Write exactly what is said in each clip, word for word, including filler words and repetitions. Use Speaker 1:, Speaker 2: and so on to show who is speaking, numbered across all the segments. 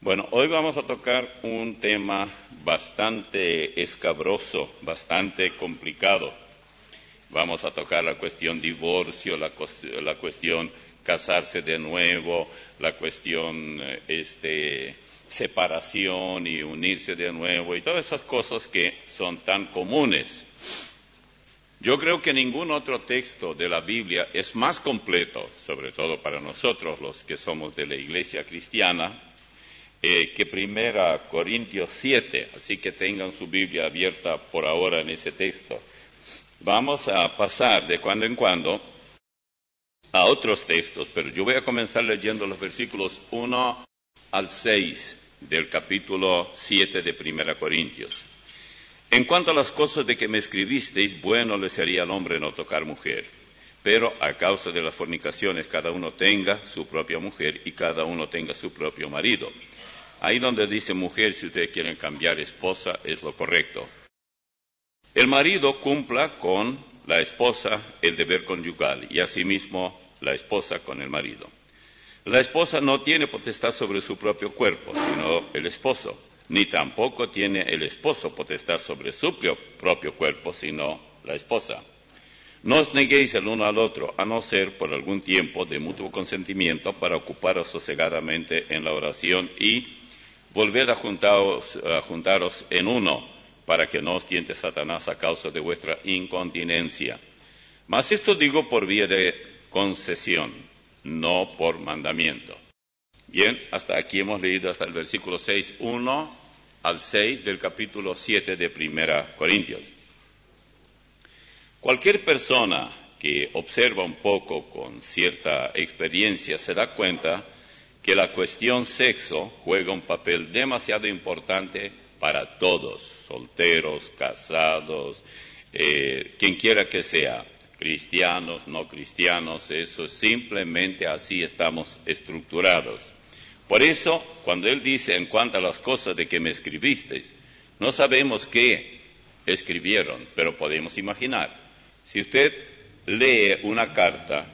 Speaker 1: Bueno, hoy vamos a tocar un tema bastante escabroso, bastante complicado. Vamos a tocar la cuestión divorcio, la, la cuestión casarse de nuevo, la cuestión este, separación y unirse de nuevo y todas esas cosas que son tan comunes. Yo creo que ningún otro texto de la Biblia es más completo, sobre todo para nosotros los que somos de la Iglesia cristiana, eh, que Primera Corintios siete, así que tengan su Biblia abierta por ahora en ese texto. Vamos a pasar de cuando en cuando a otros textos, pero yo voy a comenzar leyendo los versículos uno al seis del capítulo siete de Primera Corintios. En cuanto a las cosas de que me escribisteis, bueno le sería al hombre no tocar mujer, pero a causa de las fornicaciones cada uno tenga su propia mujer y cada uno tenga su propio marido. Ahí donde dice mujer, si ustedes quieren cambiar esposa, es lo correcto. El marido cumpla con la esposa el deber conyugal y asimismo la esposa con el marido. La esposa no tiene potestad sobre su propio cuerpo, sino el esposo, ni tampoco tiene el esposo potestad sobre su propio cuerpo, sino la esposa. No os neguéis el uno al otro, a no ser por algún tiempo de mutuo consentimiento para ocuparos sosegadamente en la oración y volved a juntaros, a juntaros en uno, para que no os tiente Satanás a causa de vuestra incontinencia. Mas esto digo por vía de concesión, no por mandamiento. Bien, hasta aquí hemos leído hasta el versículo seis, uno al seis del capítulo siete de Primera Corintios. Cualquier persona que observa un poco con cierta experiencia se da cuenta que la cuestión sexo juega un papel demasiado importante para todos, solteros, casados, eh, quien quiera que sea, cristianos, no cristianos, eso simplemente así estamos estructurados. Por eso, cuando él dice en cuanto a las cosas de que me escribisteis, no sabemos qué escribieron, pero podemos imaginar. Si usted lee una carta,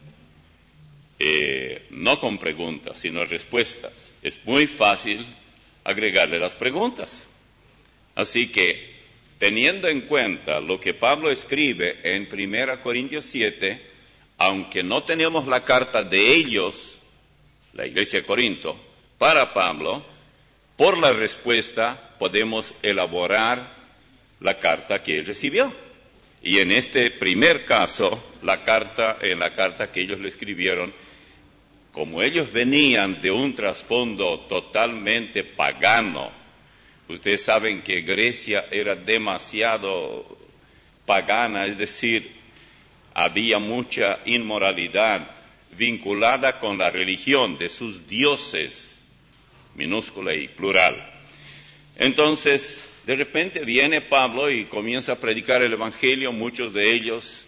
Speaker 1: eh, no con preguntas, sino respuestas, es muy fácil agregarle las preguntas. Así que, teniendo en cuenta lo que Pablo escribe en Primera Corintios siete, aunque no tenemos la carta de ellos, la iglesia de Corinto, para Pablo, por la respuesta podemos elaborar la carta que él recibió. Y en este primer caso, la carta, en la carta que ellos le escribieron, como ellos venían de un trasfondo totalmente pagano, ustedes saben que Grecia era demasiado pagana, es decir, había mucha inmoralidad vinculada con la religión de sus dioses, minúscula y plural. Entonces, de repente viene Pablo y comienza a predicar el Evangelio, muchos de ellos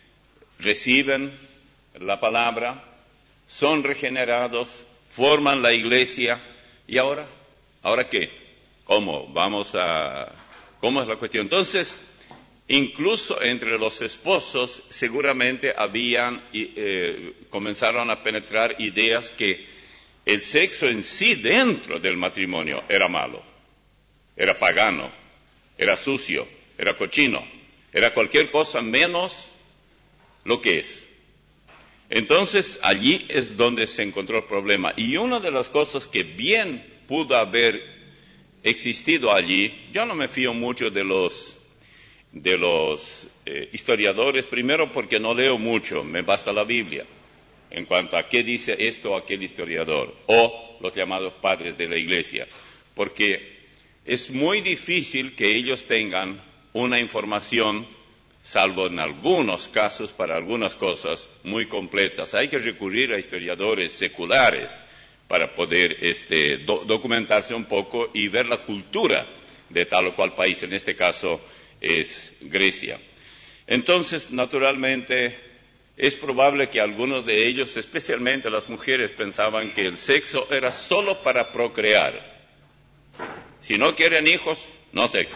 Speaker 1: reciben la palabra, son regenerados, forman la iglesia, y ahora, ¿ahora qué? ¿Cómo? Vamos a... ¿Cómo es la cuestión? Entonces, incluso entre los esposos seguramente habían, eh, comenzaron a penetrar ideas que el sexo en sí dentro del matrimonio era malo, era pagano, era sucio, era cochino, era cualquier cosa menos lo que es. Entonces, allí es donde se encontró el problema. Y una de las cosas que bien pudo haber existido allí, yo no me fío mucho de los, de los eh, historiadores, primero porque no leo mucho, me basta la Biblia, en cuanto a qué dice esto o aquel historiador, o los llamados padres de la iglesia, porque es muy difícil que ellos tengan una información, salvo en algunos casos, para algunas cosas muy completas. Hay que recurrir a historiadores seculares para poder este, do, documentarse un poco y ver la cultura de tal o cual país, en este caso es Grecia. Entonces, naturalmente, es probable que algunos de ellos, especialmente las mujeres, pensaban que el sexo era solo para procrear. Si no quieren hijos, no sexo.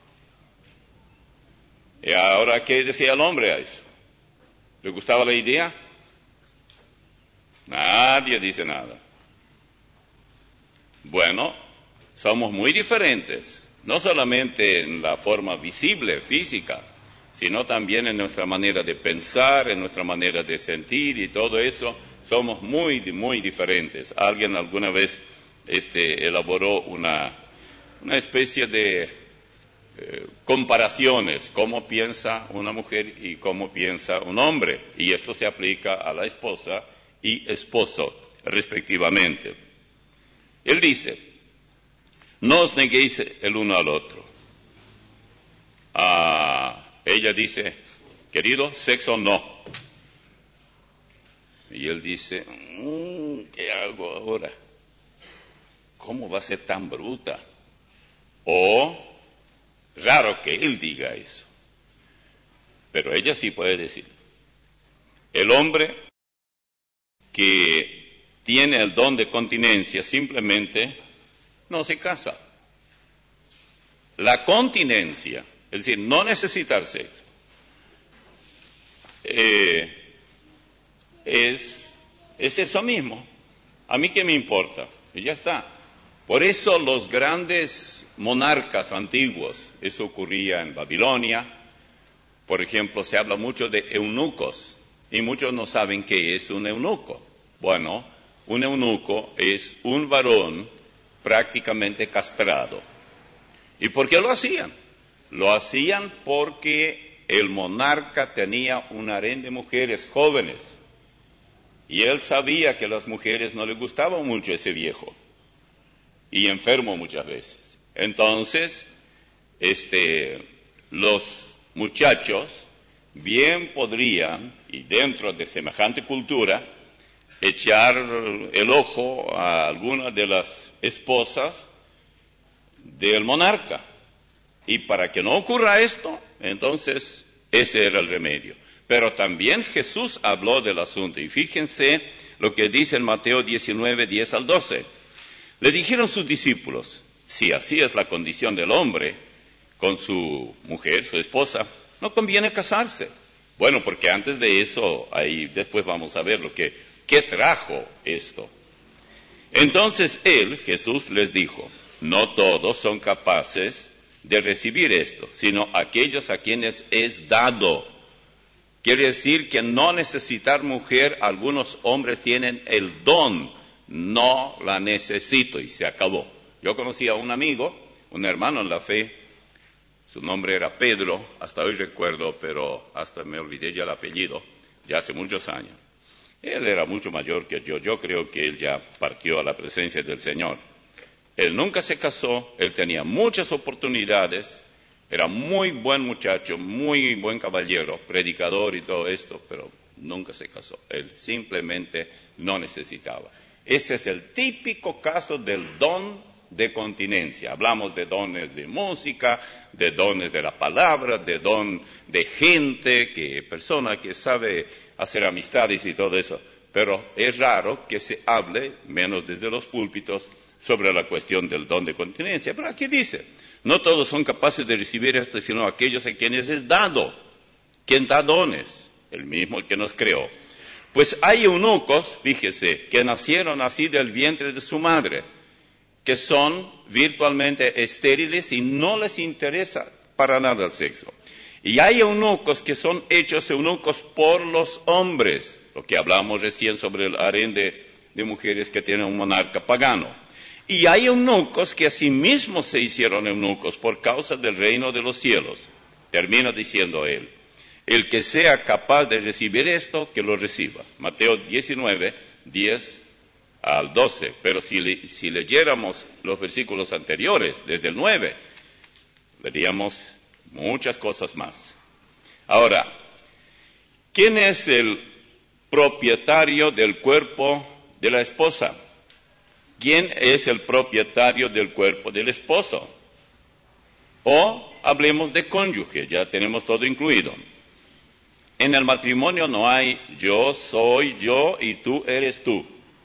Speaker 1: ¿Y ahora qué decía el hombre a eso? ¿Le gustaba la idea? Nadie dice nada. Bueno, somos muy diferentes, no solamente en la forma visible, física, sino también en nuestra manera de pensar, en nuestra manera de sentir y todo eso, somos muy, muy diferentes. Alguien alguna vez este, elaboró una, una especie de eh, comparaciones, cómo piensa una mujer y cómo piensa un hombre, y esto se aplica a la esposa y esposo, respectivamente. Él dice, no os neguéis el uno al otro. Ah, ella dice, querido, sexo no. Y él dice, mmm, ¿qué hago ahora? ¿Cómo va a ser tan bruta? O, raro que él diga eso. Pero ella sí puede decir. El hombre que tiene el don de continencia simplemente no se casa. La continencia, es decir, no necesitar sexo, eh, es, es eso mismo. ¿A mí qué me importa? Y ya está. Por eso los grandes monarcas antiguos, eso ocurría en Babilonia, por ejemplo, se habla mucho de eunucos, y muchos no saben qué es un eunuco. Bueno, un eunuco es un varón prácticamente castrado. ¿Y por qué lo hacían? Lo hacían porque el monarca tenía un harén de mujeres jóvenes, y él sabía que a las mujeres no les gustaba mucho ese viejo, y enfermo muchas veces. Entonces, este, los muchachos bien podrían, y dentro de semejante cultura, echar el ojo a alguna de las esposas del monarca. Y para que no ocurra esto, entonces ese era el remedio. Pero también Jesús habló del asunto. Y fíjense lo que dice en Mateo diecinueve, diez al doce. Le dijeron sus discípulos, si así es la condición del hombre con su mujer, su esposa, no conviene casarse. Bueno, porque antes de eso, ahí después vamos a ver lo que, qué trajo esto. Entonces él, Jesús, les dijo, no todos son capaces de recibir esto, sino aquellos a quienes es dado. Quiere decir que no necesitar mujer, algunos hombres tienen el don, no la necesito, y se acabó. Yo conocí a un amigo, un hermano en la fe, su nombre era Pedro, hasta hoy recuerdo, pero hasta me olvidé ya el apellido, ya hace muchos años. Él era mucho mayor que yo, yo creo que él ya partió a la presencia del Señor. Él nunca se casó, él tenía muchas oportunidades, era muy buen muchacho, muy buen caballero, predicador y todo esto, pero nunca se casó. Él simplemente no necesitaba. Ese es el típico caso del don de continencia. Hablamos de dones de música, de dones de la palabra, de don de gente, que persona que sabe hacer amistades y todo eso. Pero es raro que se hable, menos desde los púlpitos, sobre la cuestión del don de continencia. Pero aquí dice, no todos son capaces de recibir esto, sino aquellos a quienes es dado. ¿Quién da dones? El mismo el que nos creó. Pues hay eunucos, fíjese, que nacieron así del vientre de su madre, que son virtualmente estériles y no les interesa para nada el sexo. Y hay eunucos que son hechos eunucos por los hombres, lo que hablamos recién sobre el harén de, de mujeres que tienen un monarca pagano. Y hay eunucos que asimismo se hicieron eunucos por causa del reino de los cielos. Termina diciendo él, el que sea capaz de recibir esto, que lo reciba. Mateo diecinueve, diez al doce. Pero si, le, si leyéramos los versículos anteriores, desde el nueve, veríamos muchas cosas más. Ahora, ¿quién es el propietario del cuerpo de la esposa? ¿Quién es el propietario del cuerpo del esposo? O hablemos de cónyuge, ya tenemos todo incluido. En el matrimonio no hay yo soy yo y tú eres tú.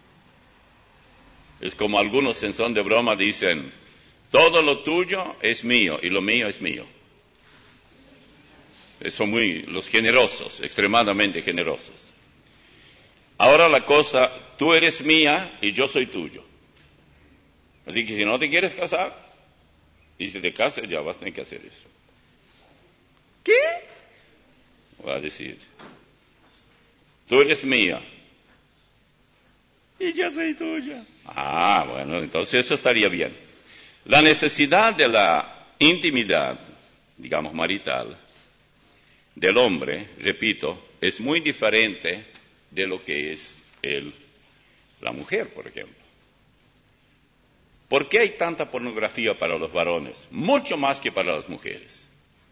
Speaker 1: Es como algunos en son de broma dicen, todo lo tuyo es mío y lo mío es mío. Son muy los generosos, extremadamente generosos. Ahora la cosa, tú eres mía y yo soy tuyo. Así que si no te quieres casar, y si te casas, ya vas a tener que hacer eso. ¿Qué? Va a decir, tú eres mía. Y yo soy tuya. Ah, bueno, entonces eso estaría bien. La necesidad de la intimidad, digamos marital, del hombre, repito, es muy diferente de lo que es el, la mujer, por ejemplo. ¿Por qué hay tanta pornografía para los varones? Mucho más que para las mujeres.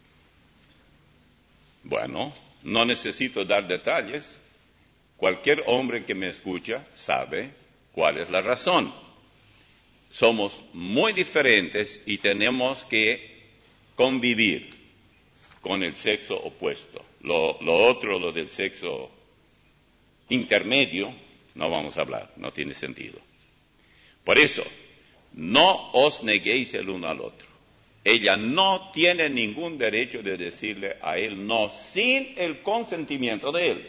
Speaker 1: Bueno, no necesito dar detalles. Cualquier hombre que me escucha sabe cuál es la razón. Somos muy diferentes y tenemos que convivir con el sexo opuesto. Lo, lo otro, lo del sexo intermedio, no vamos a hablar, no tiene sentido. Por eso, no os neguéis el uno al otro. Ella no tiene ningún derecho de decirle a él no, sin el consentimiento de él.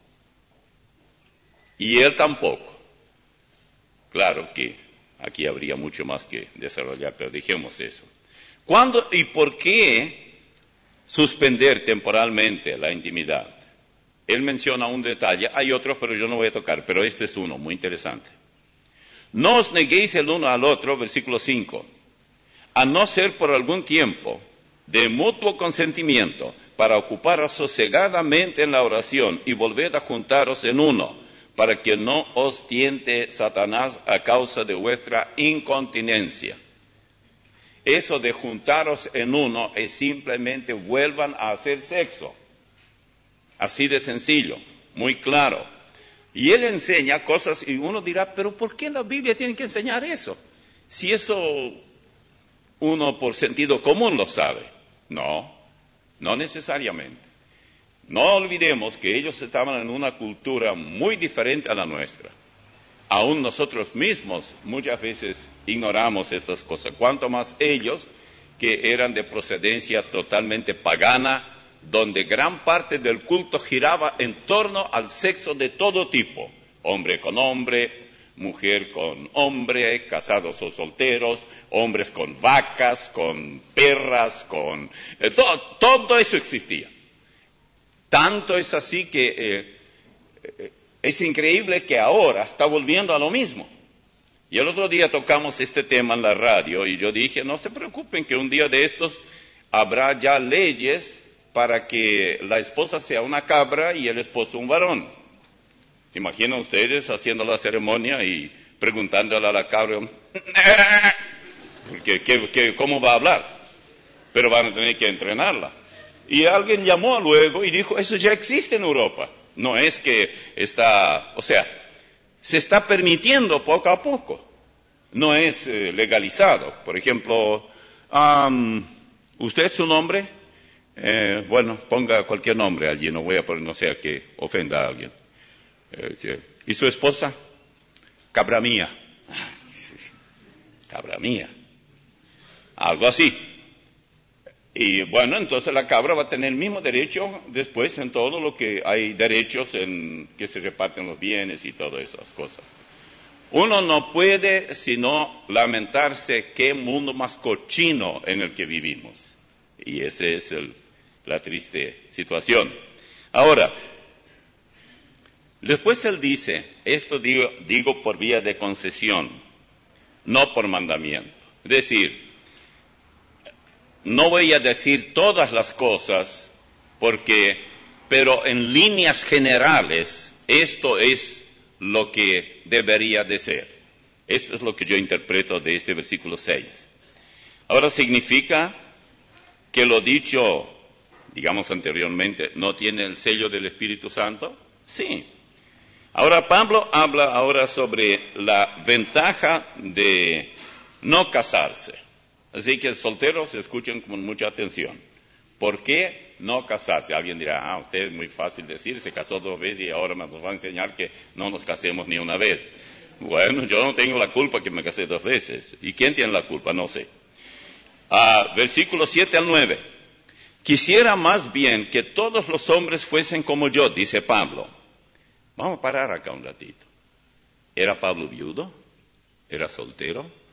Speaker 1: Y él tampoco. Claro que aquí habría mucho más que desarrollar, pero dejemos eso. ¿Cuándo y por qué suspender temporalmente la intimidad? Él menciona un detalle, hay otros, pero yo no voy a tocar, pero este es uno, muy interesante. No os neguéis el uno al otro, versículo cinco, a no ser por algún tiempo de mutuo consentimiento, para ocuparos sosegadamente en la oración y volver a juntaros en uno, para que no os tiente Satanás a causa de vuestra incontinencia. Eso de juntaros en uno es simplemente vuelvan a hacer sexo. Así de sencillo, muy claro. Y él enseña cosas y uno dirá, pero ¿por qué la Biblia tiene que enseñar eso? Si eso uno por sentido común lo sabe. No, no necesariamente. No olvidemos que ellos estaban en una cultura muy diferente a la nuestra. Aún nosotros mismos muchas veces ignoramos estas cosas. Cuanto más ellos, que eran de procedencia totalmente pagana, donde gran parte del culto giraba en torno al sexo de todo tipo, hombre con hombre, mujer con hombre, casados o solteros, hombres con vacas, con perras, con... Eh, todo, todo eso existía. Tanto es así que eh, eh, es increíble que ahora está volviendo a lo mismo. Y el otro día tocamos este tema en la radio y yo dije, no se preocupen que un día de estos habrá ya leyes para que la esposa sea una cabra y el esposo un varón. ¿Se imaginan ustedes haciendo la ceremonia y preguntándole a la cabra, porque, ¿qué, qué, ¿cómo va a hablar? Pero van a tener que entrenarla. Y alguien llamó luego y dijo, eso ya existe en Europa. No es que está, o sea, se está permitiendo poco a poco. No es eh, legalizado. Por ejemplo, um, ¿usted es un hombre? Eh, bueno, ponga cualquier nombre allí, no voy a poner, no sea que ofenda a alguien. Eh, ¿Y su esposa? Cabra mía. Cabra mía. Algo así. Y bueno, entonces la cabra va a tener el mismo derecho después en todo lo que hay derechos en que se reparten los bienes y todas esas cosas. Uno no puede sino lamentarse qué mundo más cochino en el que vivimos. Y esa es el, la triste situación. Ahora, después él dice, esto digo, digo por vía de concesión, no por mandamiento. Es decir, no voy a decir todas las cosas, porque, pero en líneas generales, esto es lo que debería de ser. Esto es lo que yo interpreto de este versículo seis. Ahora, ¿significa que lo dicho, digamos anteriormente, no tiene el sello del Espíritu Santo? Sí. Ahora, Pablo habla ahora sobre la ventaja de no casarse. Así que solteros escuchen con mucha atención. ¿Por qué no casarse? Alguien dirá, ah, usted es muy fácil decir, se casó dos veces y ahora nos va a enseñar que no nos casemos ni una vez. Bueno, yo no tengo la culpa que me casé dos veces. ¿Y quién tiene la culpa? No sé. Ah, versículos siete al nueve. Quisiera más bien que todos los hombres fuesen como yo, dice Pablo. Vamos a parar acá un ratito. ¿Era Pablo viudo? ¿Era soltero?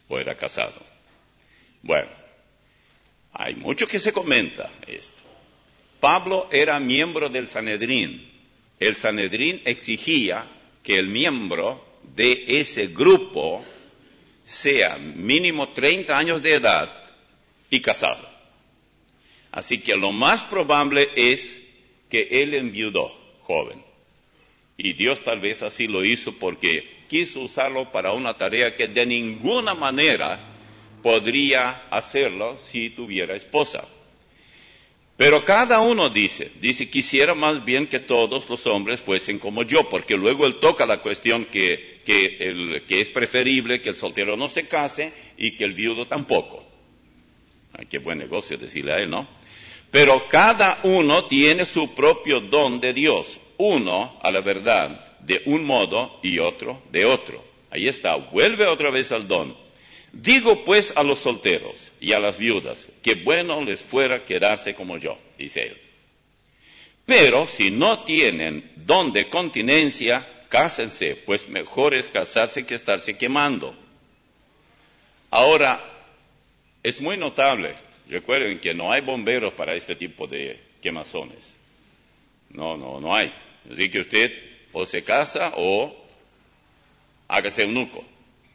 Speaker 1: o era casado. Bueno, hay mucho que se comenta esto. Pablo era miembro del Sanedrín. El Sanedrín exigía que el miembro de ese grupo sea mínimo treinta años de edad y casado. Así que lo más probable es que él enviudó joven. Y Dios tal vez así lo hizo porque quiso usarlo para una tarea que de ninguna manera podría hacerlo si tuviera esposa. Pero cada uno dice, dice, quisiera más bien que todos los hombres fuesen como yo, porque luego él toca la cuestión que, que, el, que es preferible que el soltero no se case y que el viudo tampoco. Ay, qué buen negocio decirle a él, ¿no? Pero cada uno tiene su propio don de Dios, uno a la verdad de un modo y otro de otro. Ahí está, vuelve otra vez al don. Digo pues a los solteros y a las viudas, que bueno les fuera quedarse como yo, dice él. Pero si no tienen don de continencia, cásense, pues mejor es casarse que estarse quemando. Ahora, es muy notable, recuerden que no hay bomberos para este tipo de quemazones. No, no, no hay. Así que usted o se casa o hágase eunuco.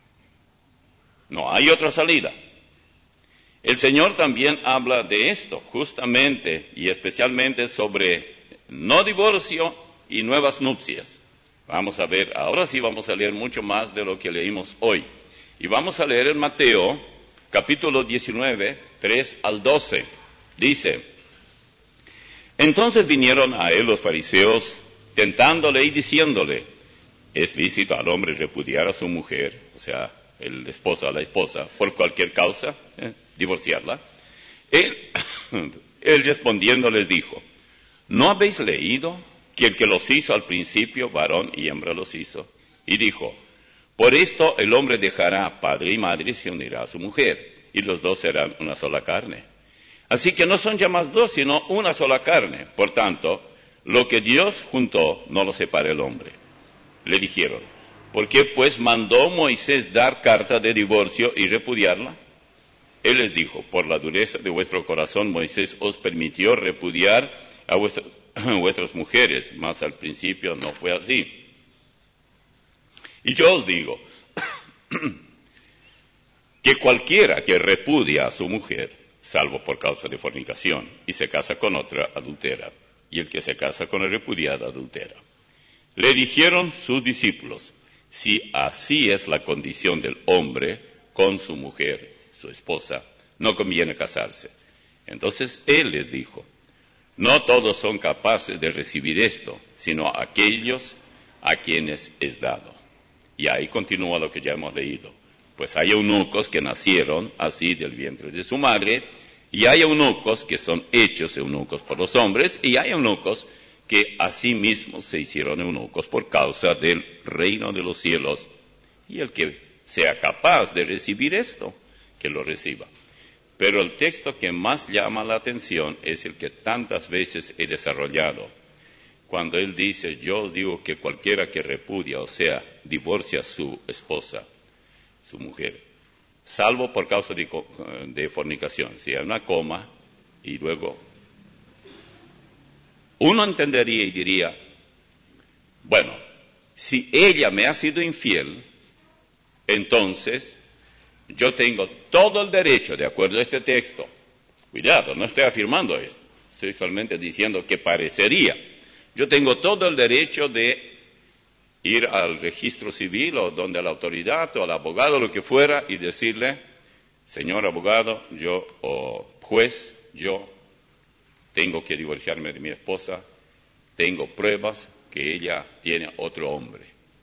Speaker 1: No hay otra salida. El Señor también habla de esto, justamente y especialmente sobre no divorcio y nuevas nupcias. Vamos a ver, ahora sí vamos a leer mucho más de lo que leímos hoy. Y vamos a leer en Mateo, capítulo diecinueve, tres al doce. Dice, entonces vinieron a él los fariseos, tentándole y diciéndole, ¿es lícito al hombre repudiar a su mujer, o sea, el esposo a la esposa, por cualquier causa, eh, divorciarla? Él, él respondiendo les dijo, ¿no habéis leído que el que los hizo al principio, varón y hembra los hizo? Y dijo, por esto el hombre dejará padre y madre y se unirá a su mujer, y los dos serán una sola carne. Así que no son ya más dos, sino una sola carne. Por tanto, lo que Dios juntó, no lo separe el hombre. Le dijeron, ¿por qué pues mandó Moisés dar carta de divorcio y repudiarla? Él les dijo, por la dureza de vuestro corazón Moisés os permitió repudiar a vuestras, a vuestras mujeres, mas al principio no fue así. Y yo os digo, que cualquiera que repudia a su mujer, salvo por causa de fornicación, y se casa con otra, adultera, y el que se casa con la repudiada, adultera. Le dijeron sus discípulos, si así es la condición del hombre con su mujer, su esposa, no conviene casarse. Entonces él les dijo, no todos son capaces de recibir esto, sino aquellos a quienes es dado. Y ahí continúa lo que ya hemos leído. Pues hay eunucos que nacieron así del vientre de su madre, y hay eunucos que son hechos eunucos por los hombres, y hay eunucos que así mismos se hicieron eunucos por causa del reino de los cielos. Y el que sea capaz de recibir esto, que lo reciba. Pero el texto que más llama la atención es el que tantas veces he desarrollado. Cuando él dice, yo os digo que cualquiera que repudia, o sea, divorcia a su esposa, su mujer, salvo por causa de, de fornicación, si hay una coma, y luego uno entendería y diría, bueno, si ella me ha sido infiel, entonces yo tengo todo el derecho, de acuerdo a este texto, cuidado, no estoy afirmando esto, estoy solamente diciendo que parecería, yo tengo todo el derecho de ir al registro civil o donde la autoridad o al abogado, lo que fuera, y decirle, señor abogado, yo, o juez, yo tengo que divorciarme de mi esposa, tengo pruebas que ella tiene otro hombre,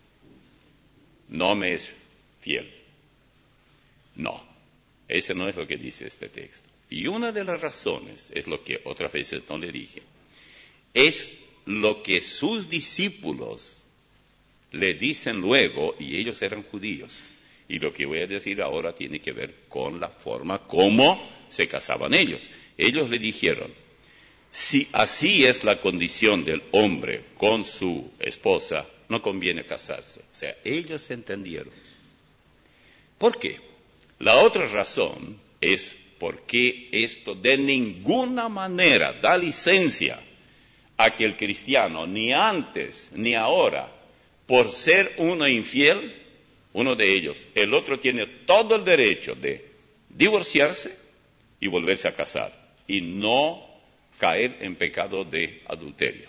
Speaker 1: no me es fiel. No, ese no es lo que dice este texto. Y una de las razones, es lo que otras veces no le dije, es lo que sus discípulos le dicen luego, y ellos eran judíos. Y lo que voy a decir ahora tiene que ver con la forma como se casaban ellos. Ellos le dijeron, si así es la condición del hombre con su esposa, no conviene casarse. O sea, ellos entendieron. ¿Por qué? La otra razón es porque esto de ninguna manera da licencia a que el cristiano, ni antes ni ahora, por ser uno infiel, uno de ellos, el otro tiene todo el derecho de divorciarse y volverse a casar y no caer en pecado de adulterio.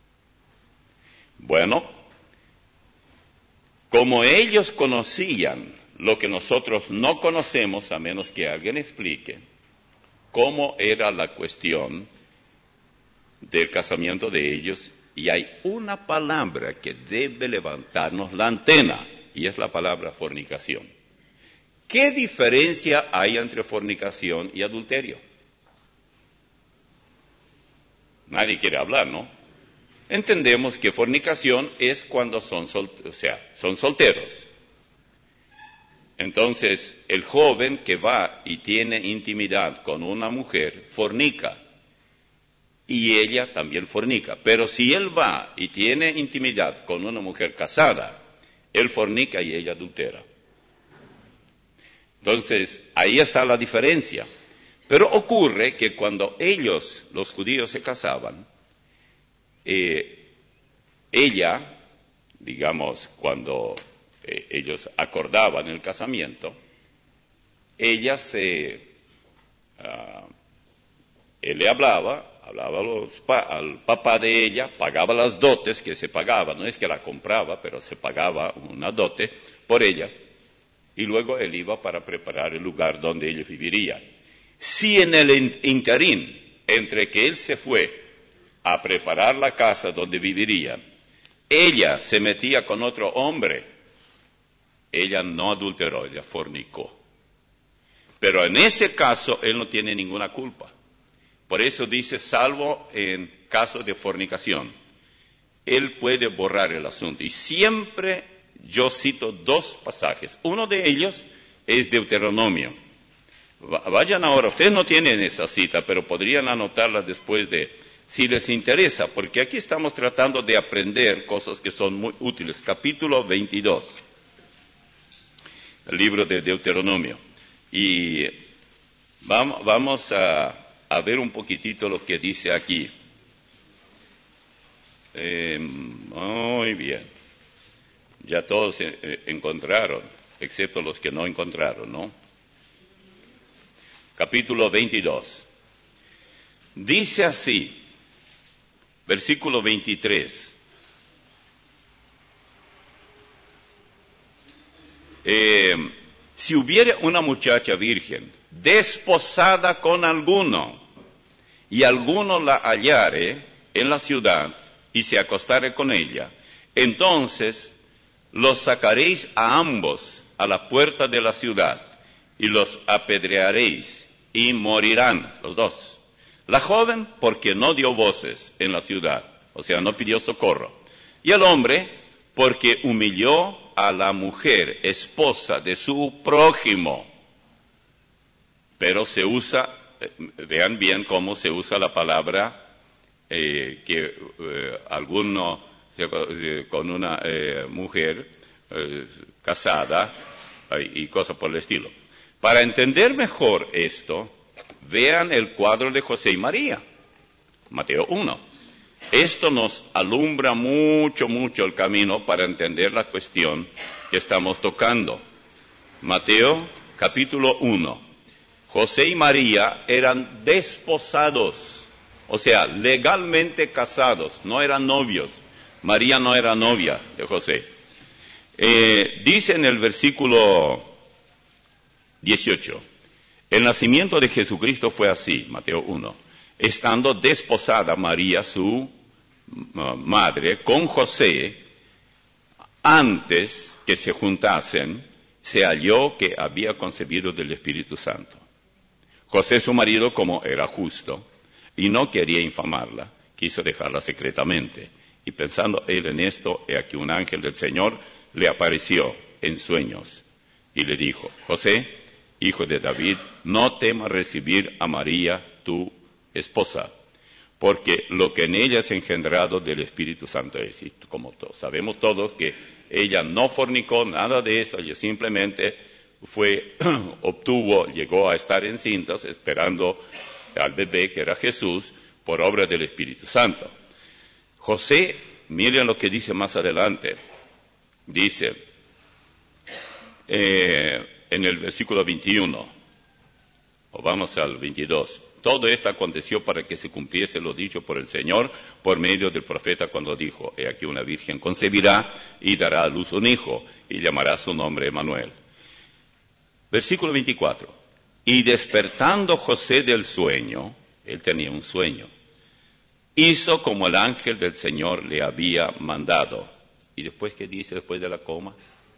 Speaker 1: Bueno, como ellos conocían lo que nosotros no conocemos, a menos que alguien explique cómo era la cuestión del casamiento de ellos, y hay una palabra que debe levantarnos la antena, y es la palabra fornicación. ¿Qué diferencia hay entre fornicación y adulterio? Nadie quiere hablar, ¿no? Entendemos que fornicación es cuando son, sol- o sea, son solteros. Entonces, el joven que va y tiene intimidad con una mujer, fornica. Y ella también fornica. Pero si él va y tiene intimidad con una mujer casada, él fornica y ella adultera. Entonces, ahí está la diferencia. Pero ocurre que cuando ellos, los judíos, se casaban, eh, ella, digamos, cuando eh, ellos acordaban el casamiento, ella se, uh, él le hablaba, hablaba a los pa- al papá de ella, pagaba las dotes que se pagaban, no es que la compraba, pero se pagaba una dote por ella, y luego él iba para preparar el lugar donde ellos vivirían. Si en el interín, entre que él se fue a preparar la casa donde vivirían, ella se metía con otro hombre, ella no adulteró, ella fornicó. Pero en ese caso, él no tiene ninguna culpa. Por eso dice, salvo en caso de fornicación, él puede borrar el asunto. Y siempre yo cito dos pasajes. Uno de ellos es Deuteronomio. Vayan ahora, ustedes no tienen esa cita, pero podrían anotarla después de, si les interesa, porque aquí estamos tratando de aprender cosas que son muy útiles. Capítulo veintidós, el libro de Deuteronomio. Y vamos, vamos a, a ver un poquitito lo que dice aquí. Eh, muy bien. Ya todos eh, encontraron, excepto los que no encontraron, ¿no? Capítulo veintidós. Dice así, versículo veintitrés. Eh, si hubiere una muchacha virgen desposada con alguno, y alguno la hallare en la ciudad y se acostare con ella, entonces los sacaréis a ambos a la puerta de la ciudad y los apedrearéis y morirán los dos. La joven porque no dio voces en la ciudad, o sea, no pidió socorro. Y el hombre porque humilló a la mujer, esposa de su prójimo. Pero se usa, eh, vean bien cómo se usa la palabra eh, que eh, alguno eh, con una eh, mujer eh, casada eh, y cosas por el estilo. Para entender mejor esto, vean el cuadro de José y María, Mateo uno. Esto nos alumbra mucho, mucho el camino para entender la cuestión que estamos tocando. Mateo capítulo uno. José y María eran desposados, o sea, legalmente casados, no eran novios. María no era novia de José. Eh, dice en el versículo dieciocho, el nacimiento de Jesucristo fue así, Mateo uno, estando desposada María, su uh, madre, con José, antes que se juntasen, se halló que había concebido del Espíritu Santo. José, su marido, como era justo, y no quería infamarla, quiso dejarla secretamente. Y pensando él en esto, he aquí un ángel del Señor le apareció en sueños, y le dijo, José, hijo de David, no temas recibir a María, tu esposa, porque lo que en ella es engendrado del Espíritu Santo es. Y como todos, sabemos todos que ella no fornicó nada de eso, ella simplemente fue, obtuvo, llegó a estar encintas esperando al bebé que era Jesús por obra del Espíritu Santo. José, miren lo que dice más adelante. Dice eh, en el versículo veintiuno, o vamos al veintidós. Todo esto aconteció para que se cumpliese lo dicho por el Señor por medio del profeta cuando dijo: he aquí una virgen concebirá y dará a luz un hijo y llamará su nombre Emmanuel. Versículo veinticuatro. Y despertando José del sueño, él tenía un sueño, hizo como el ángel del Señor le había mandado. ¿Y después qué dice después de la coma?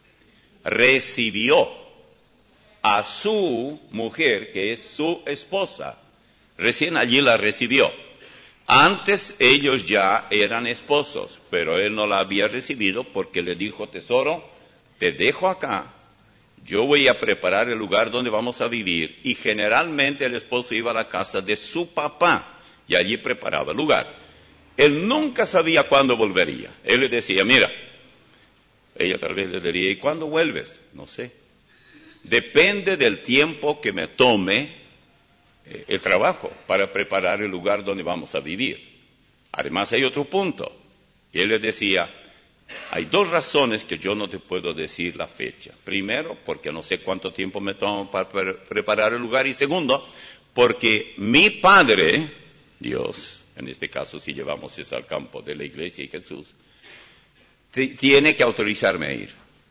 Speaker 1: Recibió a su mujer, que es su esposa. Recién allí la recibió. Antes ellos ya eran esposos, pero él no la había recibido porque le dijo: tesoro, te dejo acá, yo voy a preparar el lugar donde vamos a vivir. Y generalmente el esposo iba a la casa de su papá y allí preparaba el lugar. Él nunca sabía cuándo volvería. Él le decía: mira, ella tal vez le diría: ¿y cuándo vuelves? No sé. Depende del tiempo que me tome el trabajo para preparar el lugar donde vamos a vivir. Además hay otro punto. Y él le decía: hay dos razones que yo no te puedo decir la fecha. Primero, porque no sé cuánto tiempo me toma para pre- preparar el lugar. Y segundo, porque mi Padre, Dios, en este caso si llevamos eso al campo de la iglesia y Jesús, t- tiene que autorizarme a ir.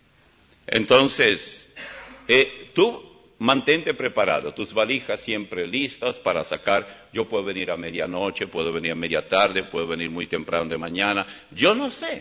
Speaker 1: Entonces, eh, tú mantente preparado, tus valijas siempre listas para sacar. Yo puedo venir a medianoche, puedo venir a media tarde, puedo venir muy temprano de mañana, yo no sé.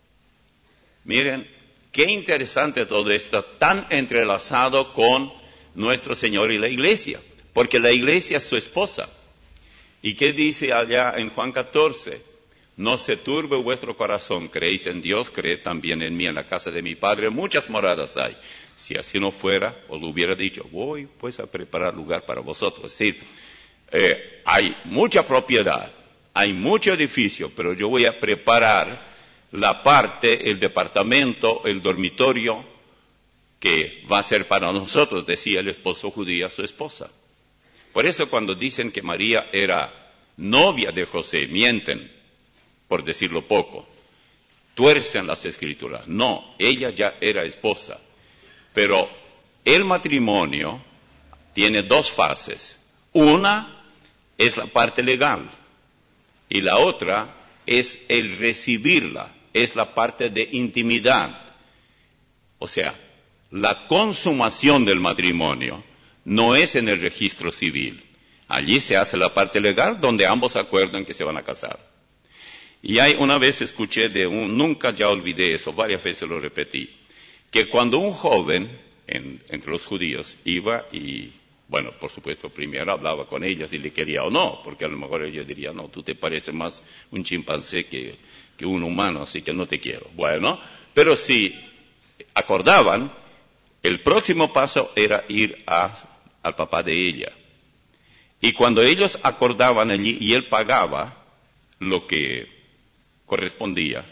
Speaker 1: Miren, qué interesante todo esto, tan entrelazado con nuestro Señor y la iglesia, porque la iglesia es su esposa. ¿Y qué dice allá en Juan catorce? No se turbe vuestro corazón, creéis en Dios, creed también en mí. En la casa de mi Padre muchas moradas hay. Si así no fuera, os lo hubiera dicho: voy pues a preparar lugar para vosotros. Es decir, eh, hay mucha propiedad, hay mucho edificio, pero yo voy a preparar la parte, el departamento, el dormitorio que va a ser para nosotros, decía el esposo judío a su esposa. Por eso cuando dicen que María era novia de José, mienten, por decirlo poco, tuercen las escrituras. No, ella ya era esposa. Pero el matrimonio tiene dos fases. Una es la parte legal y la otra es el recibirla, es la parte de intimidad. O sea, la consumación del matrimonio no es en el registro civil. Allí se hace la parte legal donde ambos acuerdan que se van a casar. Y hay una vez escuché de un, nunca ya olvidé eso, varias veces lo repetí, que cuando un joven, en, entre los judíos, iba y, bueno, por supuesto, primero hablaba con ellas si le quería o no, porque a lo mejor ellos dirían: no, tú te pareces más un chimpancé que, que un humano, así que no te quiero. Bueno, pero si acordaban, el próximo paso era ir a, al papá de ella. Y cuando ellos acordaban allí y él pagaba lo que correspondía,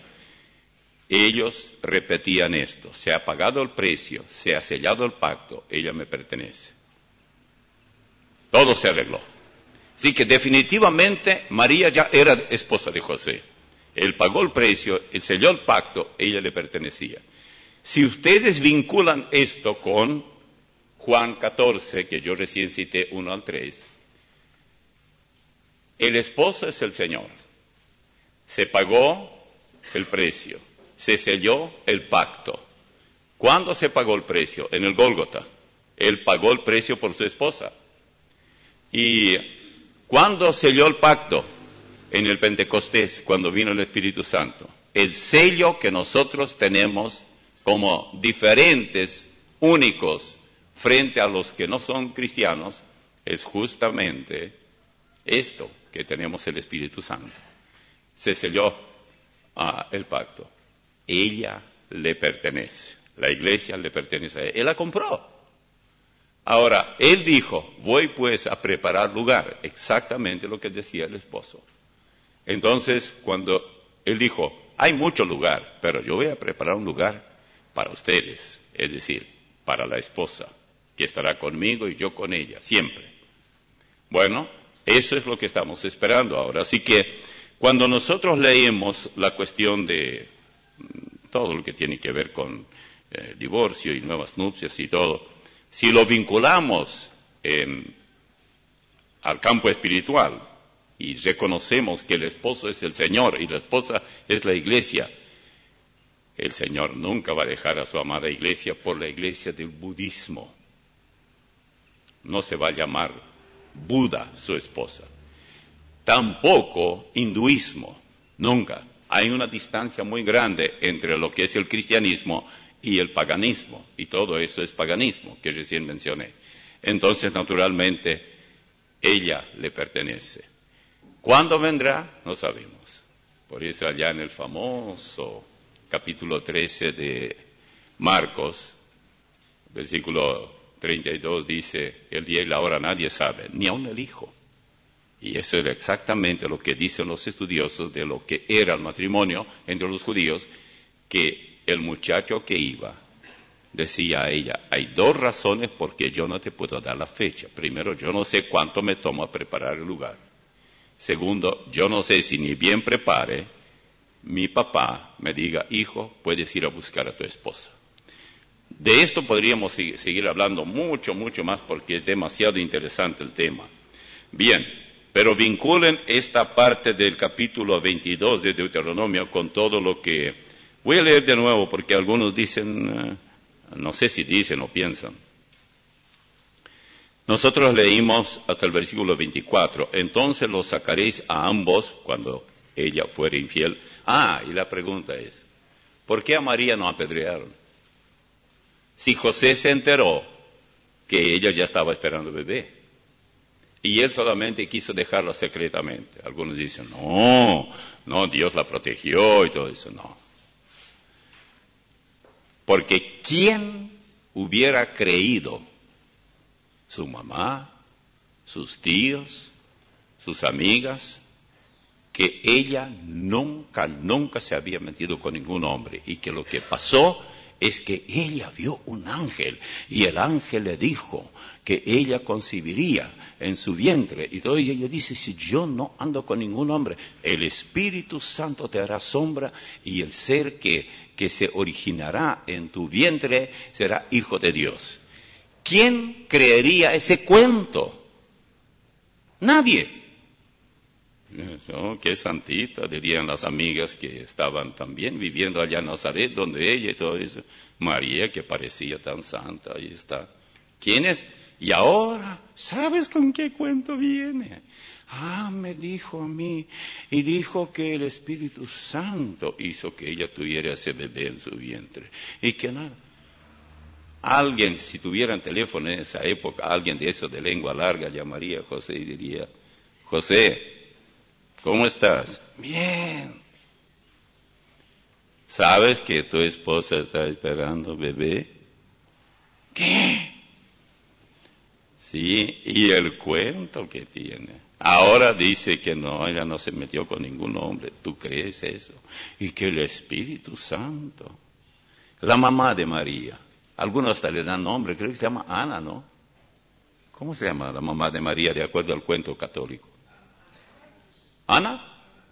Speaker 1: ellos repetían esto: se ha pagado el precio, se ha sellado el pacto, ella me pertenece. Todo se arregló. Así que definitivamente María ya era esposa de José. Él pagó el precio, él selló el pacto, ella le pertenecía. Si ustedes vinculan esto con Juan catorce, que yo recién cité uno al tres, el esposo es el Señor. Se pagó el precio. Se selló el pacto. ¿Cuándo se pagó el precio? En el Gólgota. Él pagó el precio por su esposa. ¿Y cuándo selló el pacto? En el Pentecostés, cuando vino el Espíritu Santo. El sello que nosotros tenemos como diferentes, únicos, frente a los que no son cristianos, es justamente esto, que tenemos el Espíritu Santo. Se selló ah, el pacto. Ella le pertenece. La iglesia le pertenece a él. Él la compró. Ahora, él dijo: voy pues a preparar lugar. Exactamente lo que decía el esposo. Entonces, cuando él dijo: hay mucho lugar, pero yo voy a preparar un lugar para ustedes, es decir, para la esposa. que estará conmigo y yo con ella, siempre. Bueno, eso es lo que estamos esperando ahora. Así que cuando nosotros leemos la cuestión de todo lo que tiene que ver con eh, divorcio y nuevas nupcias y todo, si lo vinculamos eh, al campo espiritual y reconocemos que el esposo es el Señor y la esposa es la iglesia, el Señor nunca va a dejar a su amada iglesia por la iglesia del budismo. No se va a llamar Buda su esposa. Tampoco hinduismo, nunca. Hay una distancia muy grande entre lo que es el cristianismo y el paganismo, y todo eso es paganismo, que recién mencioné. Entonces, naturalmente, ella le pertenece. ¿Cuándo vendrá? No sabemos. Por eso allá en el famoso capítulo trece de Marcos, versículo treinta y dos dice, el día y la hora nadie sabe, ni aun el Hijo. Y eso es exactamente lo que dicen los estudiosos de lo que era el matrimonio entre los judíos, que el muchacho que iba decía a ella, hay dos razones por qué yo no te puedo dar la fecha. Primero, yo no sé cuánto me toma preparar el lugar. Segundo, yo no sé si ni bien prepare, mi papá me diga, hijo, puedes ir a buscar a tu esposa. De esto podríamos seguir hablando mucho, mucho más porque es demasiado interesante el tema. Bien, pero vinculen esta parte del capítulo veintidós de Deuteronomio con todo lo que... Voy a leer de nuevo porque algunos dicen, no sé si dicen o piensan. Nosotros leímos hasta el versículo veinticuatro, entonces los sacaréis a ambos cuando ella fuera infiel. Ah, y la pregunta es, ¿por qué a María no apedrearon? Si José se enteró que ella ya estaba esperando bebé, y él solamente quiso dejarla secretamente. Algunos dicen, no, no, Dios la protegió y todo eso, no. Porque ¿quién hubiera creído? Su mamá, sus tíos, sus amigas, que ella nunca, nunca se había metido con ningún hombre, y que lo que pasó es que ella vio un ángel, y el ángel le dijo que ella concibiría en su vientre, y todo, y ella dice, si yo no ando con ningún hombre, el Espíritu Santo te hará sombra, y el ser que, que se originará en tu vientre será hijo de Dios. ¿Quién creería ese cuento? Nadie. Oh, qué santita, dirían las amigas que estaban también viviendo allá en Nazaret, donde ella y todo eso. María, que parecía tan santa, ahí está. ¿Quién es? Y ahora, ¿sabes con qué cuento viene? Ah, me dijo a mí, y dijo que el Espíritu Santo hizo que ella tuviera ese bebé en su vientre. Y que nada. Alguien, si tuvieran teléfono en esa época, alguien de eso de lengua larga llamaría a José y diría, José, ¿cómo estás? Bien. ¿Sabes que tu esposa está esperando bebé? ¿Qué? Sí, y el cuento que tiene. Ahora dice que no, ella no se metió con ningún hombre. ¿Tú crees eso? Y que el Espíritu Santo, la mamá de María, algunos hasta le dan nombre, creo que se llama Ana, ¿no? ¿Cómo se llama la mamá de María de acuerdo al cuento católico? ¿Ana?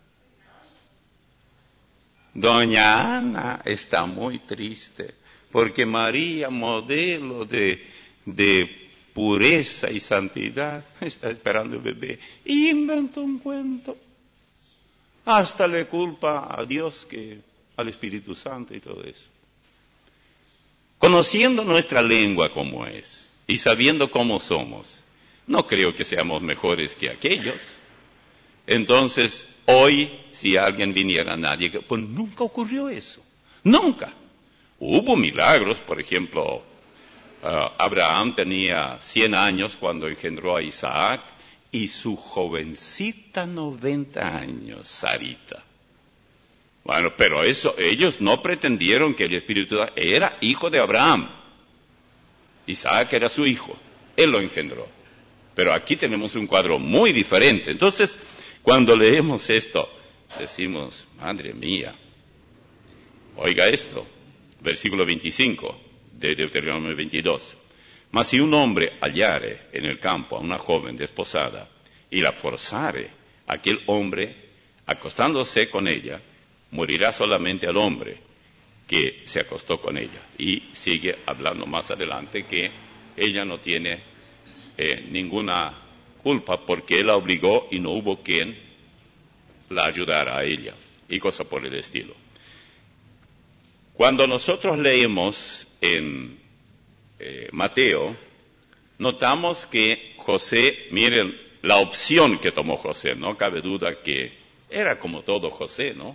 Speaker 1: Doña Ana está muy triste porque María, modelo de, de pureza y santidad, está esperando el bebé y inventó un cuento. Hasta le culpa a Dios, que al Espíritu Santo y todo eso. Conociendo nuestra lengua como es y sabiendo cómo somos, no creo que seamos mejores que aquellos. Entonces, hoy, si alguien viniera, nadie, pues nunca ocurrió eso. Nunca. Hubo milagros, por ejemplo, uh, Abraham tenía cien años cuando engendró a Isaac y su jovencita noventa años, Sarita. Bueno, pero eso, ellos no pretendieron que el Espíritu era hijo de Abraham. Isaac era su hijo, él lo engendró. Pero aquí tenemos un cuadro muy diferente. Entonces, cuando leemos esto, decimos, madre mía, oiga esto, versículo veinticinco de Deuteronomio veintidós. Mas si un hombre hallare en el campo a una joven desposada y la forzare, aquel hombre, acostándose con ella, morirá solamente al hombre que se acostó con ella. Y sigue hablando más adelante que ella no tiene eh, ninguna culpa porque él la obligó y no hubo quien la ayudara a ella, y cosas por el estilo. Cuando nosotros leemos en eh, Mateo, notamos que José, miren la opción que tomó José, no cabe duda que era como todo José, ¿no?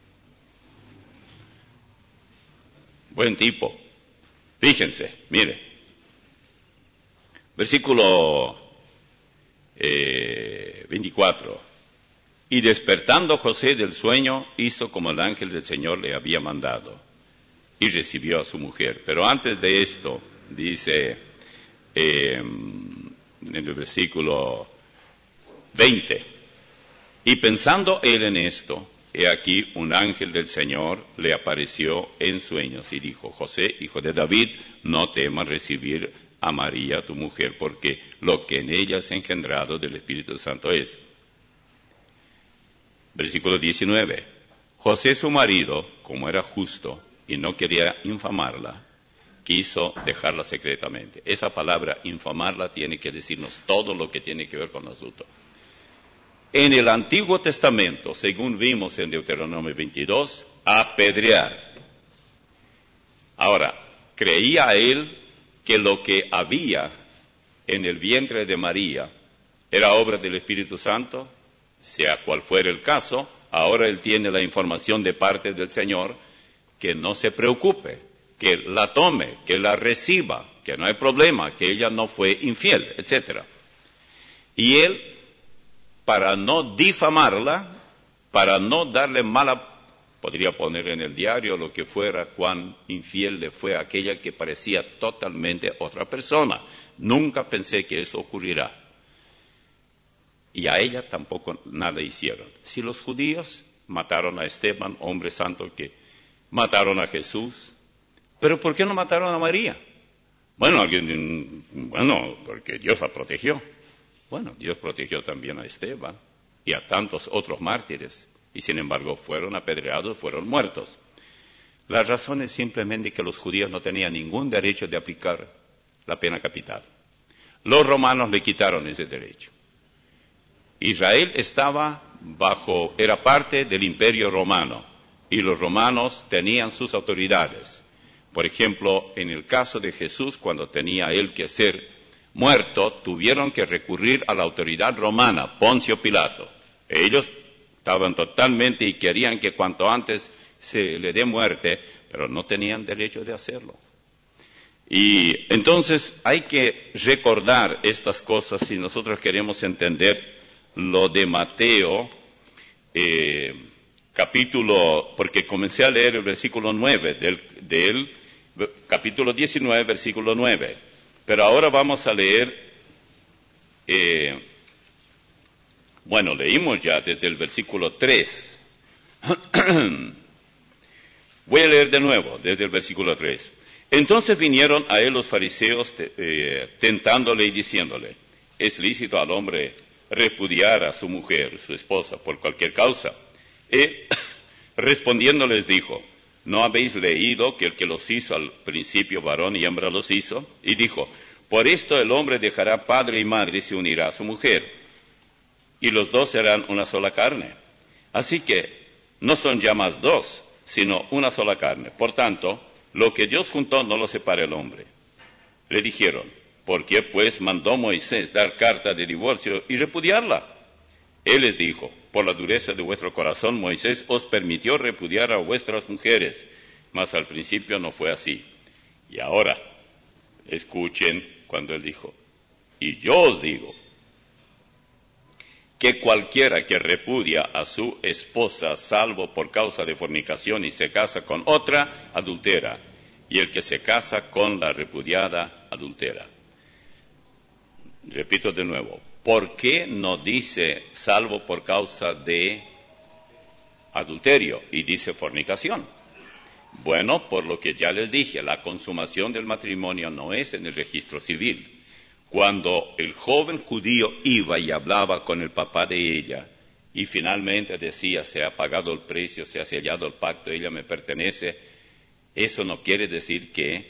Speaker 1: Buen tipo. Fíjense, mire. Versículo eh, veinticuatro. Y despertando José del sueño, hizo como el ángel del Señor le había mandado, y recibió a su mujer. Pero antes de esto, dice eh, en el versículo veinte, y pensando él en esto, he aquí un ángel del Señor le apareció en sueños y dijo: José, hijo de David, no temas recibir a María tu mujer, porque lo que en ella es engendrado del Espíritu Santo es. Versículo diecinueve. José su marido, como era justo y no quería infamarla, quiso dejarla secretamente. Esa palabra infamarla tiene que decirnos todo lo que tiene que ver con el asunto. En el Antiguo Testamento, según vimos en Deuteronomio veintidós, apedrear. Ahora, ¿creía él que lo que había en el vientre de María era obra del Espíritu Santo? Sea cual fuera el caso, ahora él tiene la información de parte del Señor, que no se preocupe, que la tome, que la reciba, que no hay problema, que ella no fue infiel, etcétera. Y él, para no difamarla, para no darle mala, podría poner en el diario lo que fuera, cuán infiel le fue a aquella que parecía totalmente otra persona. Nunca pensé que eso ocurrirá. Y a ella tampoco nada hicieron. Si los judíos mataron a Esteban, hombre santo que mataron a Jesús, ¿pero por qué no mataron a María? Bueno, alguien, bueno, porque Dios la protegió. Bueno, Dios protegió también a Esteban y a tantos otros mártires, y sin embargo fueron apedreados, fueron muertos. La razón es simplemente que los judíos no tenían ningún derecho de aplicar la pena capital. Los romanos le quitaron ese derecho. Israel estaba bajo, era parte del Imperio Romano, y los romanos tenían sus autoridades. Por ejemplo, en el caso de Jesús, cuando tenía él que ser muerto, tuvieron que recurrir a la autoridad romana, Poncio Pilato. Ellos estaban totalmente y querían que cuanto antes se le dé muerte, pero no tenían derecho de hacerlo. Y entonces hay que recordar estas cosas si nosotros queremos entender lo de Mateo, eh, capítulo, porque comencé a leer el versículo nueve, del, del capítulo diecinueve, versículo nueve. Pero ahora vamos a leer, eh, bueno, leímos ya desde el versículo tres. Voy a leer de nuevo desde el versículo tres. Entonces vinieron a él los fariseos eh, tentándole y diciéndole: ¿es lícito al hombre repudiar a su mujer, su esposa, por cualquier causa? Él, respondiendo, les dijo: ¿no habéis leído que el que los hizo al principio varón y hembra los hizo? Y dijo: por esto el hombre dejará padre y madre y se unirá a su mujer, y los dos serán una sola carne. Así que no son ya más dos, sino una sola carne. Por tanto, lo que Dios juntó no lo separa el hombre. Le dijeron: ¿por qué pues mandó Moisés dar carta de divorcio y repudiarla? Él les dijo: por la dureza de vuestro corazón Moisés os permitió repudiar a vuestras mujeres, mas al principio no fue así. Y ahora, escuchen cuando él dijo: y yo os digo que cualquiera que repudia a su esposa, salvo por causa de fornicación, y se casa con otra, adultera, y el que se casa con la repudiada, adultera. Repito de nuevo, ¿por qué no dice salvo por causa de adulterio y dice fornicación? Bueno, por lo que ya les dije, la consumación del matrimonio no es en el registro civil. Cuando el joven judío iba y hablaba con el papá de ella y finalmente decía, se ha pagado el precio, se ha sellado el pacto, ella me pertenece, eso no quiere decir que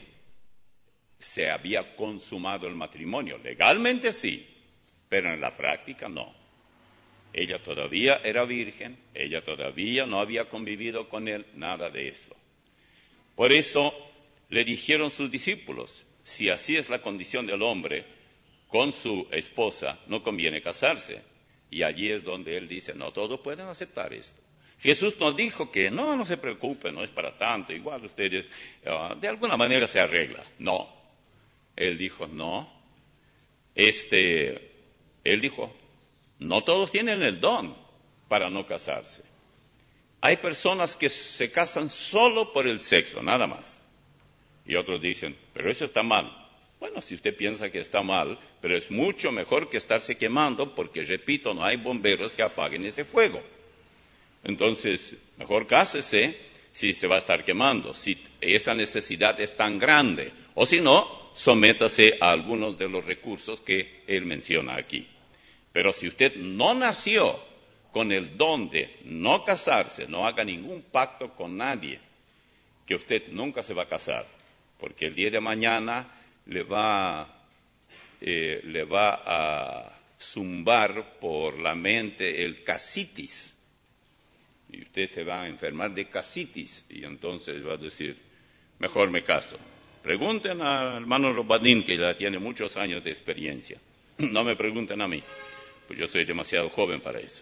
Speaker 1: se había consumado el matrimonio. Legalmente sí, pero en la práctica no. Ella todavía era virgen, ella todavía no había convivido con él, nada de eso. Por eso le dijeron sus discípulos, si así es la condición del hombre con su esposa, no conviene casarse. Y allí es donde él dice, no todos pueden aceptar esto. Jesús nos dijo que no, no se preocupen, no es para tanto, igual ustedes, uh, de alguna manera se arregla. No. Él dijo, no. Este, él dijo, no todos tienen el don para no casarse. Hay personas que se casan solo por el sexo, nada más. Y otros dicen, pero eso está mal. Bueno, si usted piensa que está mal, pero es mucho mejor que estarse quemando, porque, repito, no hay bomberos que apaguen ese fuego. Entonces, mejor cásese si se va a estar quemando, si esa necesidad es tan grande. O si no, sométase a algunos de los recursos que él menciona aquí. Pero si usted no nació con el don de no casarse, no haga ningún pacto con nadie, que usted nunca se va a casar, porque el día de mañana le va, eh, le va a zumbar por la mente el casitis, y usted se va a enfermar de casitis, y entonces va a decir, mejor me caso. Pregunten al hermano Robadín, que ya tiene muchos años de experiencia. No me pregunten a mí, pues yo soy demasiado joven para eso.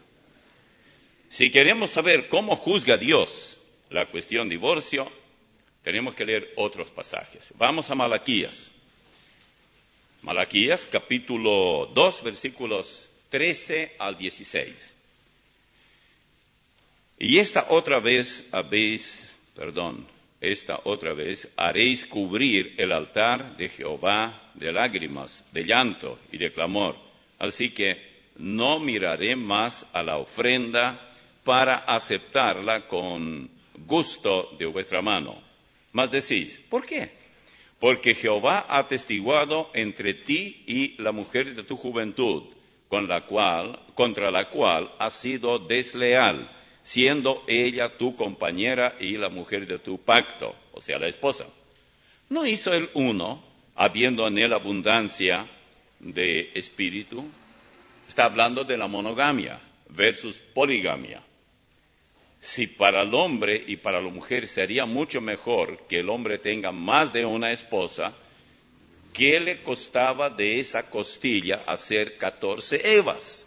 Speaker 1: Si queremos saber cómo juzga Dios la cuestión divorcio, tenemos que leer otros pasajes. Vamos a Malaquías. Malaquías, capítulo dos, versículos trece al dieciséis. Y esta otra vez habéis, perdón, esta otra vez haréis cubrir el altar de Jehová de lágrimas, de llanto y de clamor. Así que no miraré más a la ofrenda para aceptarla con gusto de vuestra mano. Mas decís, ¿por qué? Porque Jehová ha atestiguado entre ti y la mujer de tu juventud, con la cual, contra la cual has sido desleal, siendo ella tu compañera y la mujer de tu pacto, o sea, la esposa. ¿No hizo el uno, habiendo en él abundancia de espíritu? Está hablando de la monogamia versus poligamia. Si para el hombre y para la mujer sería mucho mejor que el hombre tenga más de una esposa, ¿qué le costaba de esa costilla hacer catorce Evas?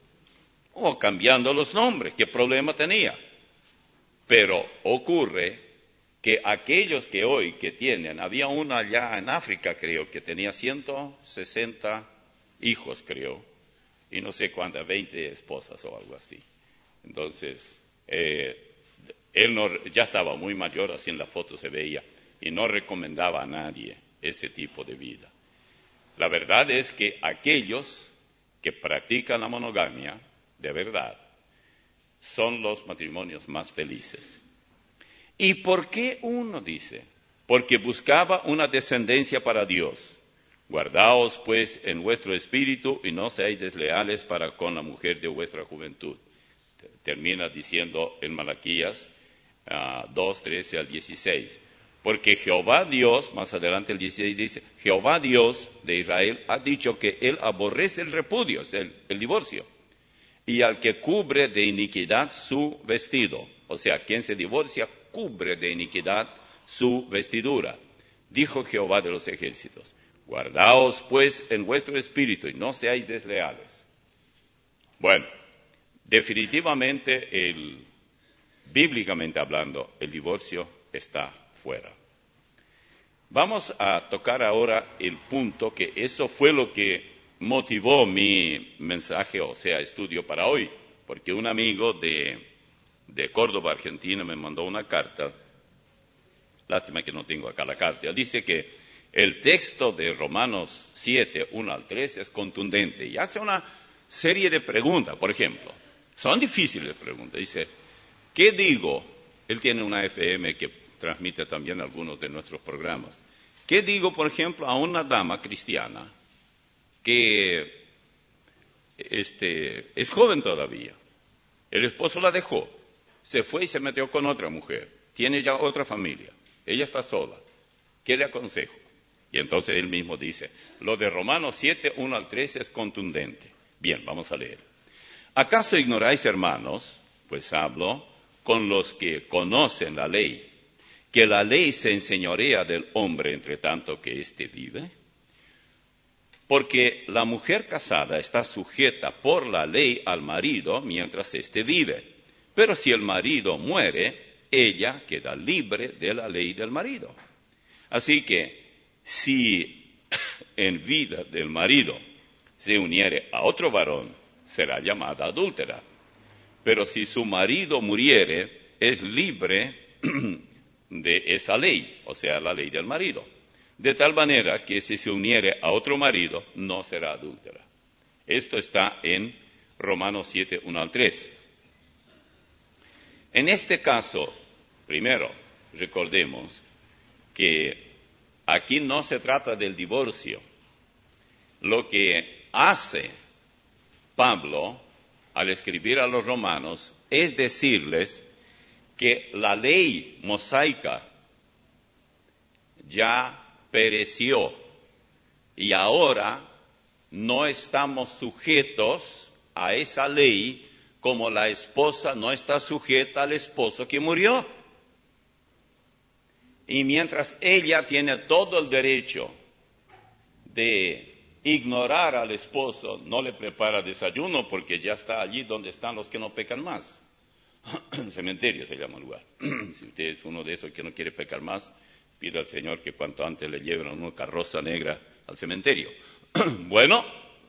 Speaker 1: O cambiando los nombres, ¿qué problema tenía? Pero ocurre que aquellos que hoy que tienen, había una allá en África, creo, que tenía ciento sesenta hijos, creo, y no sé cuántas, veinte esposas o algo así. Entonces, eh, él no, ya estaba muy mayor, así en la foto se veía, y no recomendaba a nadie ese tipo de vida. La verdad es que aquellos que practican la monogamia, de verdad, son los matrimonios más felices. ¿Y por qué uno dice? Porque buscaba una descendencia para Dios. Guardaos, pues, en vuestro espíritu y no seáis desleales para con la mujer de vuestra juventud. Termina diciendo en Malaquías uh, dos, trece al dieciséis. Porque Jehová Dios, más adelante el dieciséis dice, Jehová Dios de Israel ha dicho que él aborrece el repudio, es el, el divorcio, y al que cubre de iniquidad su vestido. O sea, quien se divorcia cubre de iniquidad su vestidura. Dijo Jehová de los ejércitos, guardaos pues en vuestro espíritu y no seáis desleales. Bueno, definitivamente, el, bíblicamente hablando, el divorcio está fuera. Vamos a tocar ahora el punto que eso fue lo que motivó mi mensaje, o sea, estudio para hoy, porque un amigo de, de Córdoba, Argentina, me mandó una carta. Lástima que no tengo acá la carta. Él dice que el texto de Romanos siete, uno al tres es contundente y hace una serie de preguntas. Por ejemplo, son difíciles preguntas. Dice, ¿qué digo? Él tiene una F M que transmite también algunos de nuestros programas. ¿Qué digo, por ejemplo, a una dama cristiana que este, es joven todavía? El esposo la dejó, se fue y se metió con otra mujer, tiene ya otra familia, ella está sola. ¿Qué le aconsejo? Y entonces él mismo dice, lo de Romanos siete, uno al tres es contundente. Bien, vamos a leer. ¿Acaso ignoráis, hermanos? Pues hablo con los que conocen la ley, que la ley se enseñorea del hombre entre tanto que éste vive. Porque la mujer casada está sujeta por la ley al marido mientras éste vive. Pero si el marido muere, ella queda libre de la ley del marido. Así que, si en vida del marido se uniere a otro varón, será llamada adúltera. Pero si su marido muriere, es libre de esa ley, o sea, la ley del marido. De tal manera que si se uniere a otro marido, no será adúltera. Esto está en Romanos siete, uno al tres. En este caso, primero, recordemos que aquí no se trata del divorcio. Lo que hace Pablo al escribir a los romanos es decirles que la ley mosaica ya pereció y ahora no estamos sujetos a esa ley como la esposa no está sujeta al esposo que murió. Y mientras ella tiene todo el derecho de ignorar al esposo, no le prepara desayuno porque ya está allí donde están los que no pecan más. Cementerio se llama el lugar. Si usted es uno de esos que no quiere pecar más, pida al Señor que cuanto antes le lleven una carroza negra al cementerio. Bueno,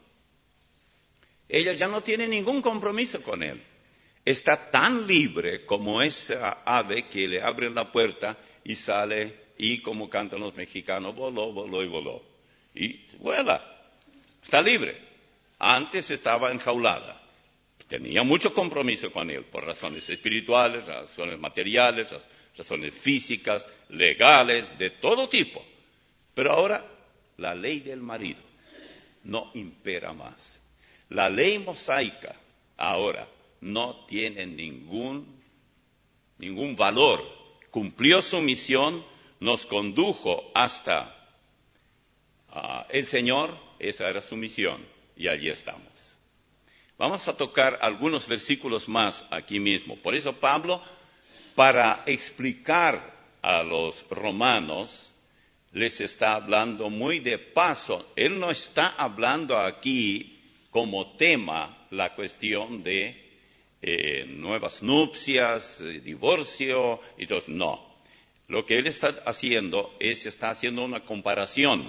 Speaker 1: ella ya no tiene ningún compromiso con él. Está tan libre como esa ave que le abren la puerta y sale, y como cantan los mexicanos, voló, voló y voló. Y vuela, está libre. Antes estaba enjaulada. Tenía mucho compromiso con él, por razones espirituales, razones materiales, razones físicas, legales, de todo tipo. Pero ahora, la ley del marido no impera más. La ley mosaica, ahora, no tiene ningún, ningún valor. Cumplió su misión, nos condujo hasta uh, el Señor, esa era su misión, y allí estamos. Vamos a tocar algunos versículos más aquí mismo. Por eso Pablo, para explicar a los romanos, les está hablando muy de paso. Él no está hablando aquí como tema la cuestión de eh, nuevas nupcias, eh, divorcio y todo. No. Lo que él está haciendo es, está haciendo una comparación.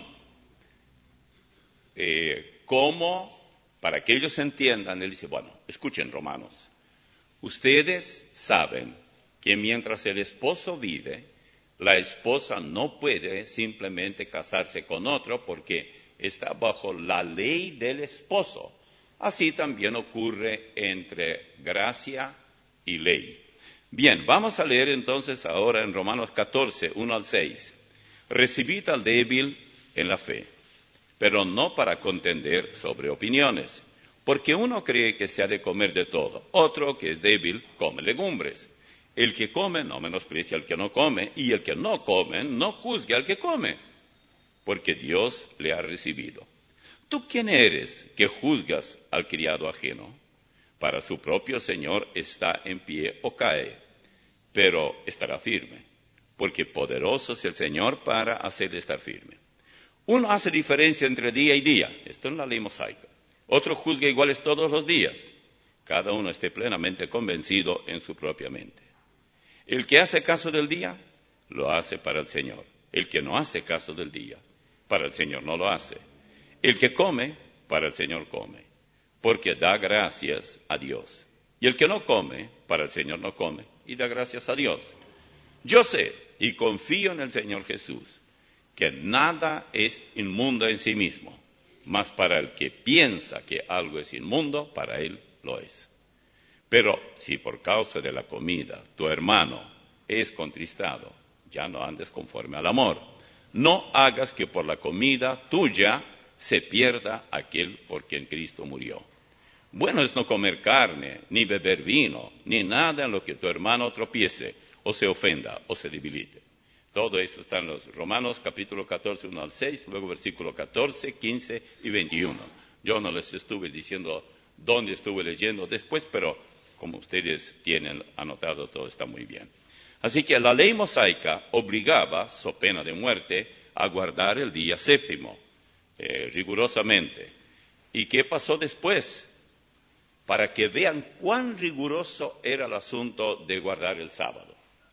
Speaker 1: Eh, cómo, para que ellos entiendan, él dice, bueno, escuchen romanos, ustedes saben que mientras el esposo vive, la esposa no puede simplemente casarse con otro porque está bajo la ley del esposo. Así también ocurre entre gracia y ley. Bien, vamos a leer entonces ahora en Romanos catorce, uno al seis. Recibid al débil en la fe, pero no para contender sobre opiniones, porque uno cree que se ha de comer de todo, otro que es débil come legumbres. El que come no menosprecia al que no come, y el que no come no juzgue al que come, porque Dios le ha recibido. ¿Tú quién eres que juzgas al criado ajeno? Para su propio Señor está en pie o cae, pero estará firme, porque poderoso es el Señor para hacerle estar firme. Uno hace diferencia entre día y día, esto es la ley mosaica. Otro juzga iguales todos los días. Cada uno esté plenamente convencido en su propia mente. El que hace caso del día, lo hace para el Señor. El que no hace caso del día, para el Señor no lo hace. El que come, para el Señor come, porque da gracias a Dios. Y el que no come, para el Señor no come, y da gracias a Dios. Yo sé y confío en el Señor Jesús, que nada es inmundo en sí mismo, mas para el que piensa que algo es inmundo, para él lo es. Pero si por causa de la comida tu hermano es contristado, ya no andes conforme al amor. No hagas que por la comida tuya se pierda aquel por quien Cristo murió. Bueno es no comer carne, ni beber vino, ni nada en lo que tu hermano tropiece, o se ofenda, o se debilite. Todo esto está en los Romanos capítulo catorce, uno al seis, luego versículo catorce, quince y veintiuno. Yo no les estuve diciendo dónde estuve leyendo después, pero como ustedes tienen anotado, todo está muy bien. Así que la ley mosaica obligaba, so pena de muerte, a guardar el día séptimo, eh, rigurosamente. ¿Y qué pasó después? Para que vean cuán riguroso era el asunto de guardar el sábado.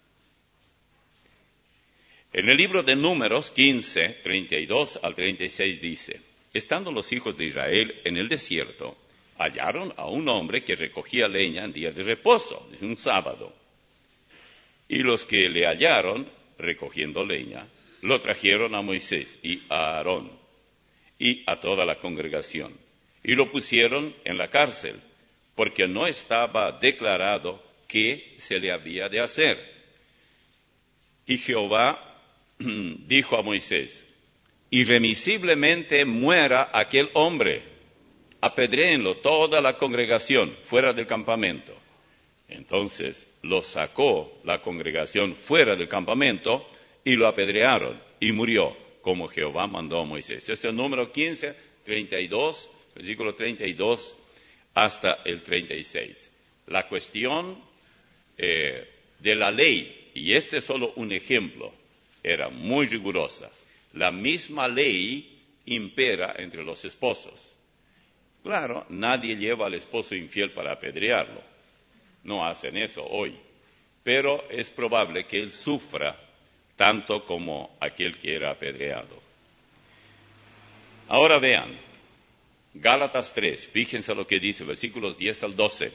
Speaker 1: En el libro de Números quince, treinta y dos al treinta y seis dice: estando los hijos de Israel en el desierto, hallaron a un hombre que recogía leña en día de reposo, es un sábado. Y los que le hallaron recogiendo leña, lo trajeron a Moisés y a Aarón y a toda la congregación, y lo pusieron en la cárcel, porque no estaba declarado qué se le había de hacer. Y Jehová dijo a Moisés: irremisiblemente muera aquel hombre, apedréenlo toda la congregación fuera del campamento. Entonces lo sacó la congregación fuera del campamento y lo apedrearon y murió, como Jehová mandó a Moisés. Este es el número quince, treinta y dos, versículo treinta y dos hasta el treinta y seis. La cuestión eh, de la ley, y este es solo un ejemplo, era muy rigurosa. La misma ley impera entre los esposos. Claro, nadie lleva al esposo infiel para apedrearlo. No hacen eso hoy. Pero es probable que él sufra tanto como aquel que era apedreado. Ahora vean, Gálatas tres, fíjense lo que dice, versículos diez al doce.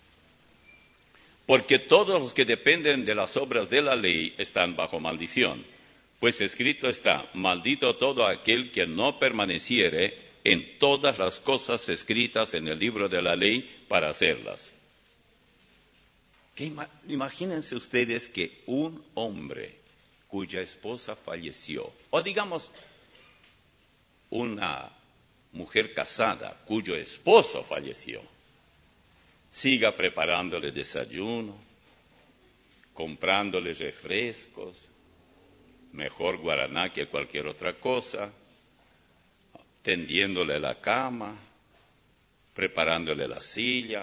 Speaker 1: Porque todos los que dependen de las obras de la ley están bajo maldición. Pues escrito está: maldito todo aquel que no permaneciere en todas las cosas escritas en el libro de la ley para hacerlas. ¿Qué ima- imagínense ustedes que un hombre cuya esposa falleció, o digamos una mujer casada cuyo esposo falleció, siga preparándole desayuno, comprándole refrescos, mejor guaraná que cualquier otra cosa, tendiéndole la cama, preparándole la silla,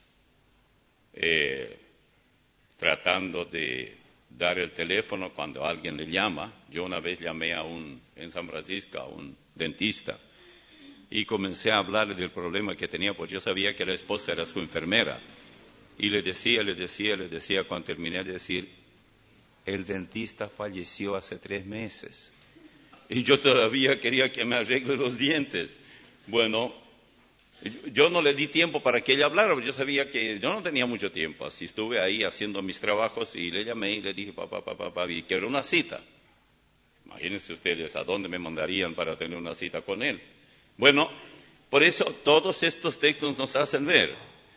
Speaker 1: eh, tratando de dar el teléfono cuando alguien le llama. Yo una vez llamé a un, en San Francisco, a un dentista, y comencé a hablarle del problema que tenía, porque yo sabía que la esposa era su enfermera. Y le decía, le decía, le decía, cuando terminé de decir: el dentista falleció hace tres meses. Y yo todavía quería que me arregle los dientes. Bueno, yo no le di tiempo para que ella hablara, porque yo sabía que yo no tenía mucho tiempo. Así estuve ahí haciendo mis trabajos y le llamé y le dije: papá, papá, papá, y quiero una cita. Imagínense ustedes a dónde me mandarían para tener una cita con él. Bueno, por eso todos estos textos nos hacen ver.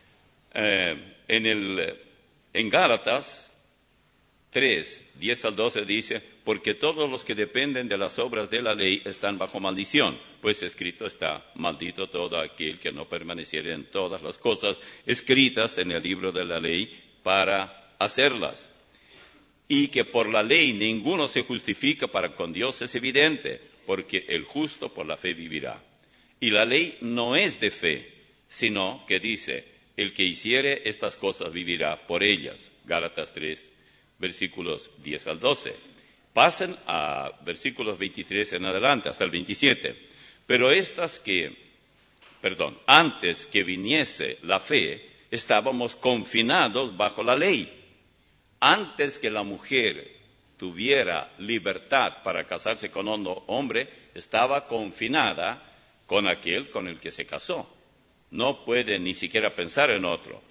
Speaker 1: Eh, en, el, en Gálatas tres, diez al doce dice: porque todos los que dependen de las obras de la ley están bajo maldición, pues escrito está: maldito todo aquel que no permaneciere en todas las cosas escritas en el libro de la ley para hacerlas. Y que por la ley ninguno se justifica para con Dios es evidente, porque el justo por la fe vivirá. Y la ley no es de fe, sino que dice: el que hiciere estas cosas vivirá por ellas. Gálatas tres, versículos diez al doce. Pasen a versículos veintitrés en adelante, hasta el veintisiete. Pero estas que, perdón, antes que viniese la fe, estábamos confinados bajo la ley. Antes que la mujer tuviera libertad para casarse con un hombre, estaba confinada con aquel con el que se casó. No puede ni siquiera pensar en otro.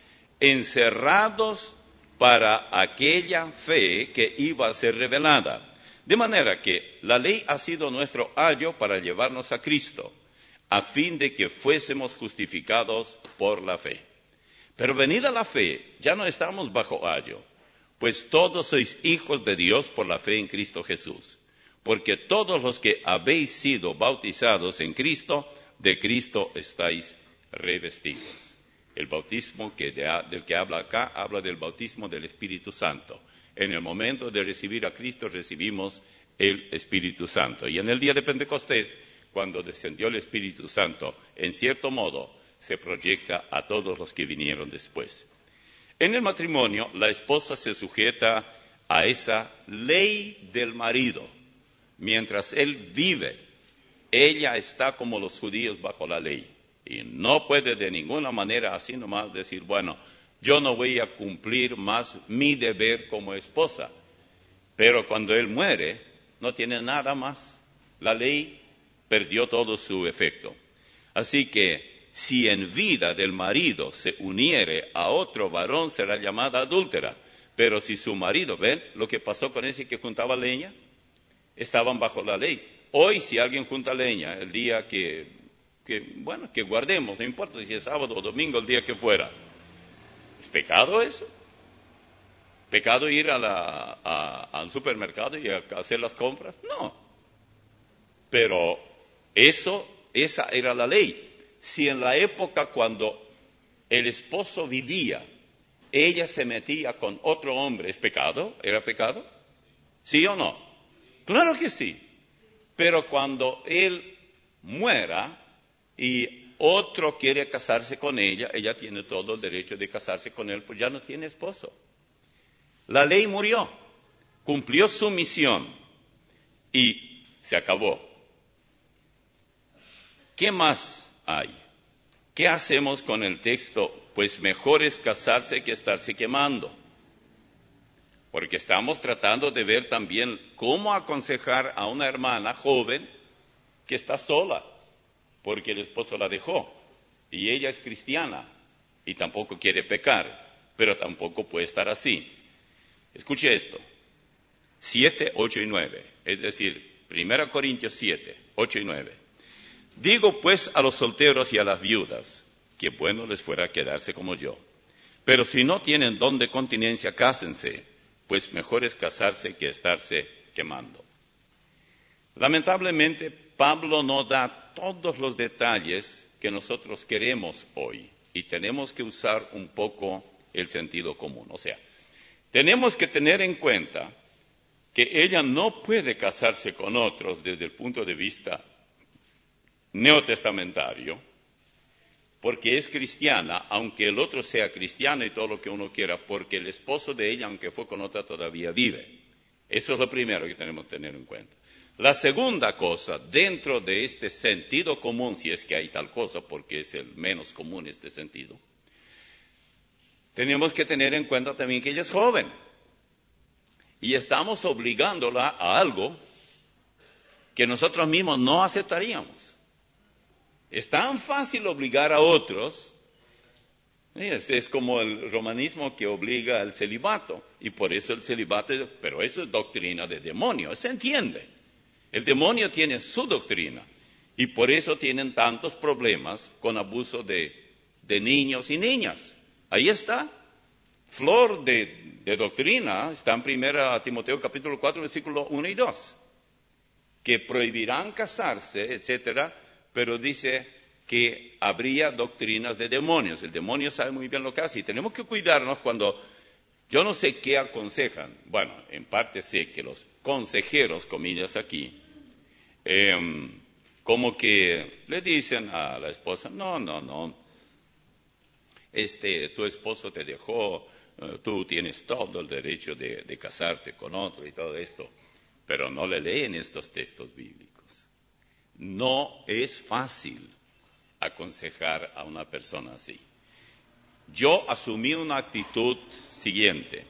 Speaker 1: Encerrados para aquella fe que iba a ser revelada. De manera que la ley ha sido nuestro ayo para llevarnos a Cristo, a fin de que fuésemos justificados por la fe. Pero venida la fe, ya no estamos bajo ayo, pues todos sois hijos de Dios por la fe en Cristo Jesús. Porque todos los que habéis sido bautizados en Cristo, de Cristo estáis revestidos. El bautismo que de, del que habla acá, habla del bautismo del Espíritu Santo. En el momento de recibir a Cristo, recibimos el Espíritu Santo. Y en el día de Pentecostés, cuando descendió el Espíritu Santo, en cierto modo, se proyecta a todos los que vinieron después. En el matrimonio, la esposa se sujeta a esa ley del marido. Mientras él vive, ella está como los judíos bajo la ley. Y no puede de ninguna manera así nomás decir, bueno, yo no voy a cumplir más mi deber como esposa. Pero cuando él muere, no tiene nada más. La ley perdió todo su efecto. Así que, si en vida del marido se uniere a otro varón, será llamada adúltera. Pero si su marido, ¿ven lo que pasó con ese que juntaba leña? Estaban bajo la ley. Hoy, si alguien junta leña, el día que, que, bueno, que guardemos, no importa si es sábado o domingo, el día que fuera, ¿es pecado eso? ¿Pecado ir a la, a, al supermercado y a hacer las compras? No. Pero eso, esa era la ley. Si en la época cuando el esposo vivía, ella se metía con otro hombre, ¿es pecado? ¿Era pecado? ¿Sí o no? Claro que sí. Pero cuando él muera y otro quiere casarse con ella, ella tiene todo el derecho de casarse con él, pues ya no tiene esposo. La ley murió, cumplió su misión y se acabó. ¿Qué más hay? ¿Qué hacemos con el texto? Pues mejor es casarse que estarse quemando. Porque estamos tratando de ver también cómo aconsejar a una hermana joven que está sola, porque el esposo la dejó, y ella es cristiana, y tampoco quiere pecar, pero tampoco puede estar así. Escuche esto, siete, ocho y nueve, es decir, primera Corintios siete, ocho y nueve. Digo pues a los solteros y a las viudas, que bueno les fuera quedarse como yo. Pero si no tienen don de continencia, cásense, pues mejor es casarse que estarse quemando. Lamentablemente, Pablo no da todos los detalles que nosotros queremos hoy, y tenemos que usar un poco el sentido común. O sea, tenemos que tener en cuenta que ella no puede casarse con otros desde el punto de vista neotestamentario, porque es cristiana, aunque el otro sea cristiano y todo lo que uno quiera, porque el esposo de ella, aunque fue con otra, todavía vive. Eso es lo primero que tenemos que tener en cuenta. La segunda cosa, dentro de este sentido común, si es que hay tal cosa, porque es el menos común este sentido, tenemos que tener en cuenta también que ella es joven. Y estamos obligándola a algo que nosotros mismos no aceptaríamos. Es tan fácil obligar a otros, es, es como el romanismo que obliga al celibato, y por eso el celibato, pero eso es doctrina de demonio, se entiende. El demonio tiene su doctrina, y por eso tienen tantos problemas con abuso de, de niños y niñas. Ahí está, flor de, de doctrina, está en primera Timoteo capítulo cuatro, versículos uno y dos, que prohibirán casarse, etcétera, pero dice que habría doctrinas de demonios. El demonio sabe muy bien lo que hace y tenemos que cuidarnos cuando, yo no sé qué aconsejan, bueno, en parte sé que los consejeros, comillas aquí, eh, como que le dicen a la esposa, no, no, no, este, tu esposo te dejó, uh, tú tienes todo el derecho de, de casarte con otro y todo esto, pero no le leen estos textos bíblicos. No es fácil aconsejar a una persona así. Yo asumí una actitud siguiente: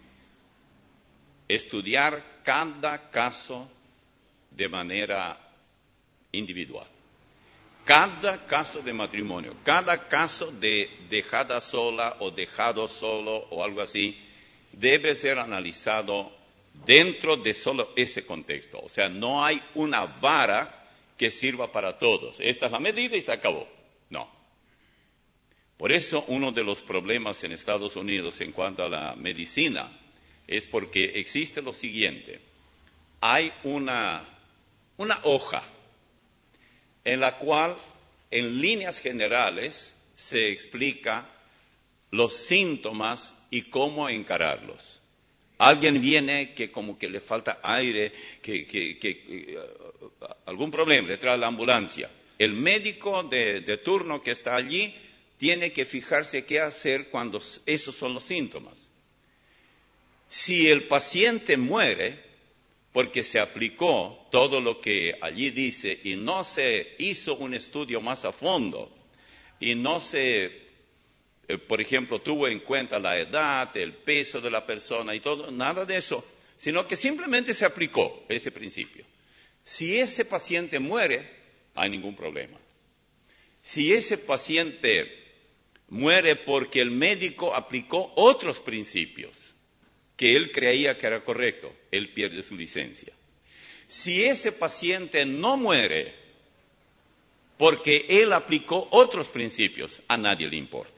Speaker 1: estudiar cada caso de manera individual. Cada caso de matrimonio, cada caso de dejada sola o dejado solo o algo así, debe ser analizado dentro de solo ese contexto. O sea, no hay una vara que sirva para todos. Esta es la medida y se acabó. No. Por eso uno de los problemas en Estados Unidos en cuanto a la medicina es porque existe lo siguiente. Hay una, una hoja en la cual, en líneas generales, se explica los síntomas y cómo encararlos. Alguien viene que como que le falta aire, que, que, que, que uh, algún problema, le trae la ambulancia. El médico de, de turno que está allí tiene que fijarse qué hacer cuando esos son los síntomas. Si el paciente muere porque se aplicó todo lo que allí dice y no se hizo un estudio más a fondo y no se, eh, por ejemplo, tuvo en cuenta la edad, el peso de la persona y todo, nada de eso, sino que simplemente se aplicó ese principio. Si ese paciente muere, hay ningún problema. Si ese paciente muere porque el médico aplicó otros principios que él creía que era correcto, él pierde su licencia. Si ese paciente no muere porque él aplicó otros principios, a nadie le importa.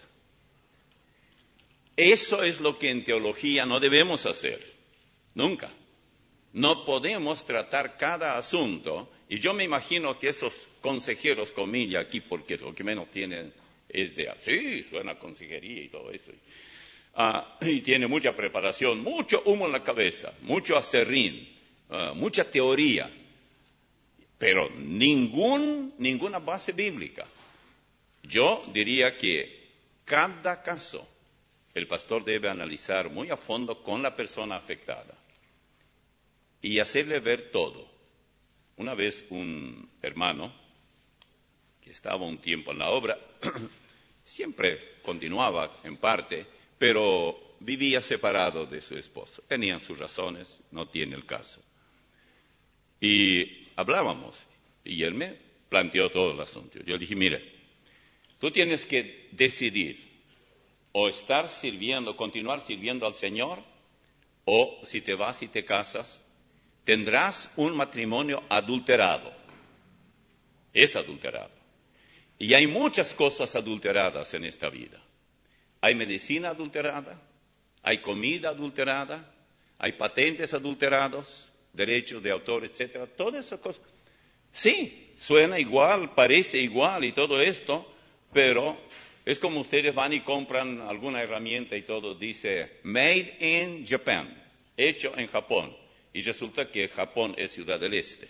Speaker 1: Eso es lo que en teología no debemos hacer, nunca. No podemos tratar cada asunto, y yo me imagino que esos consejeros, comilla aquí, porque lo que menos tienen es de, sí, suena consejería y todo eso. Ah, y tiene mucha preparación, mucho humo en la cabeza, mucho acerrín, uh, mucha teoría, pero ningún, ninguna base bíblica. Yo diría que cada caso el pastor debe analizar muy a fondo con la persona afectada y hacerle ver todo. Una vez un hermano que estaba un tiempo en la obra, siempre continuaba en parte, pero vivía separado de su esposa. Tenían sus razones, no tiene el caso. Y hablábamos, y él me planteó todo el asunto. Yo le dije, mire, tú tienes que decidir o estar sirviendo, continuar sirviendo al Señor, o si te vas y te casas, tendrás un matrimonio adulterado. Es adulterado. Y hay muchas cosas adulteradas en esta vida. Hay medicina adulterada, hay comida adulterada, hay patentes adulterados, derechos de autor, etcétera, todas esas cosas. Sí, suena igual, parece igual y todo esto, pero es como ustedes van y compran alguna herramienta y todo, dice Made in Japan, hecho en Japón, y resulta que Japón es Ciudad del Este.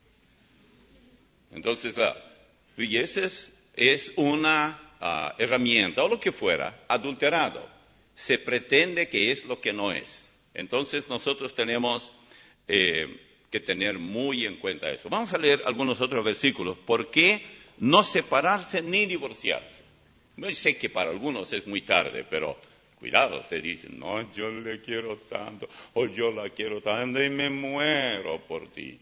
Speaker 1: Entonces, la, y esa es, es una uh, herramienta, o lo que fuera, adulterado. Se pretende que es lo que no es. Entonces, nosotros tenemos eh, que tener muy en cuenta eso. Vamos a leer algunos otros versículos. ¿Por qué no separarse ni divorciarse? Yo sé que para algunos es muy tarde, pero cuidado, usted dice, no, yo le quiero tanto, o yo la quiero tanto y me muero por ti.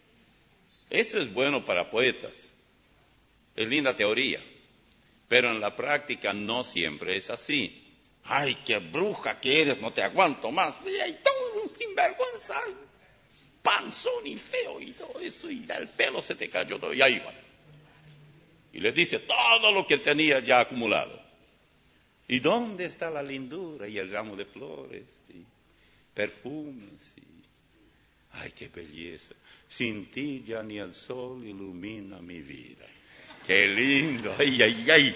Speaker 1: Eso es bueno para poetas, es linda teoría, pero en la práctica no siempre es así. Ay, qué bruja que eres, no te aguanto más, y hay todo un sinvergüenza, panzón y feo y todo eso, y el pelo se te cayó todo, y ahí va. Y les dice todo lo que tenía ya acumulado. ¿Y dónde está la lindura y el ramo de flores y perfumes? Y... ¡ay, qué belleza! Sin ti ya ni el sol ilumina mi vida. ¡Qué lindo! ¡Ay, ay, ay!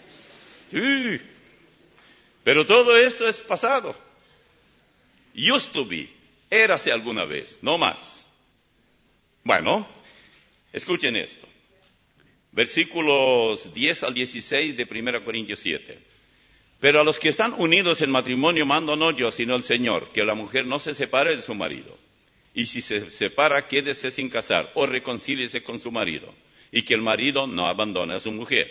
Speaker 1: Sí. Pero todo esto es pasado. Used to be. Érase alguna vez, no más. Bueno, escuchen esto. Versículos diez al dieciséis de primera Corintios siete. Pero a los que están unidos en matrimonio mando no yo, sino el Señor, que la mujer no se separe de su marido. Y si se separa, quédese sin casar, o reconcíliese con su marido. Y que el marido no abandone a su mujer.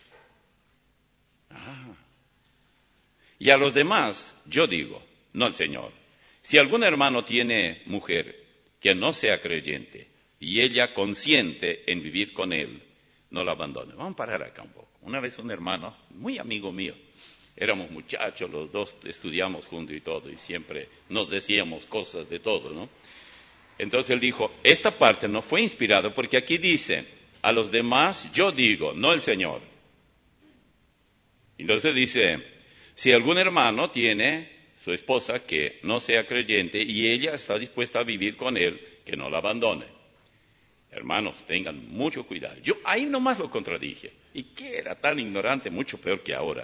Speaker 1: Ah. Y a los demás, yo digo, no el Señor. Si algún hermano tiene mujer que no sea creyente, y ella consiente en vivir con él, no la abandone. Vamos a parar acá un poco. Una vez un hermano, muy amigo mío, éramos muchachos, los dos estudiamos juntos y todo, y siempre nos decíamos cosas de todo, ¿no? Entonces él dijo, esta parte no fue inspirada porque aquí dice, a los demás yo digo, no el Señor. Entonces dice, si algún hermano tiene su esposa, que no sea creyente y ella está dispuesta a vivir con él, que no la abandone. Hermanos, tengan mucho cuidado. Yo ahí nomás lo contradije. ¿Y qué era tan ignorante? Mucho peor que ahora.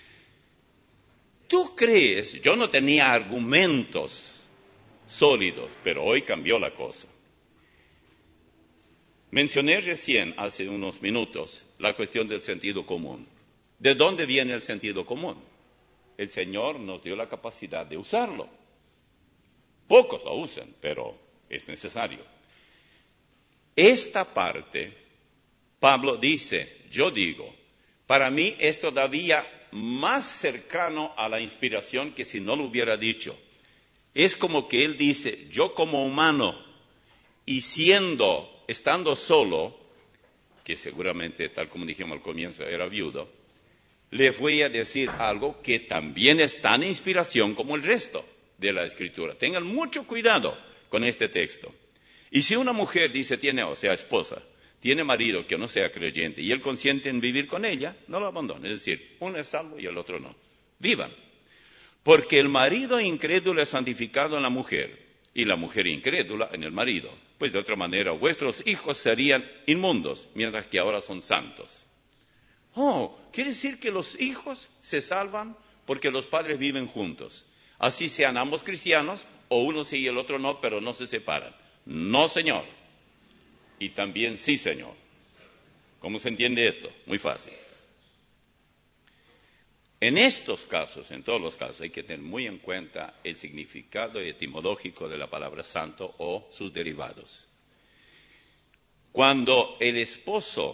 Speaker 1: ¿Tú crees? Yo no tenía argumentos sólidos, pero hoy cambió la cosa. Mencioné recién, hace unos minutos, la cuestión del sentido común. ¿De dónde viene el sentido común? El Señor nos dio la capacidad de usarlo. Pocos lo usan, pero es necesario. Esta parte, Pablo dice, yo digo, para mí es todavía más cercano a la inspiración que si no lo hubiera dicho. Es como que él dice, yo como humano, y siendo, estando solo, que seguramente, tal como dijimos al comienzo, era viudo, le voy a decir algo que también está en inspiración como el resto de la Escritura. Tengan mucho cuidado con este texto. Y si una mujer dice, tiene, o sea, esposa, tiene marido que no sea creyente y él consiente en vivir con ella, no lo abandone. Es decir, uno es salvo y el otro no. Vivan. Porque el marido incrédulo es santificado en la mujer y la mujer incrédula en el marido. Pues de otra manera, vuestros hijos serían inmundos, mientras que ahora son santos. Oh, quiere decir que los hijos se salvan porque los padres viven juntos. Así sean ambos cristianos, o uno sí y el otro no, pero no se separan. No, señor. Y también sí, señor. ¿Cómo se entiende esto? Muy fácil. En estos casos, en todos los casos, hay que tener muy en cuenta el significado etimológico de la palabra santo o sus derivados. Cuando el esposo,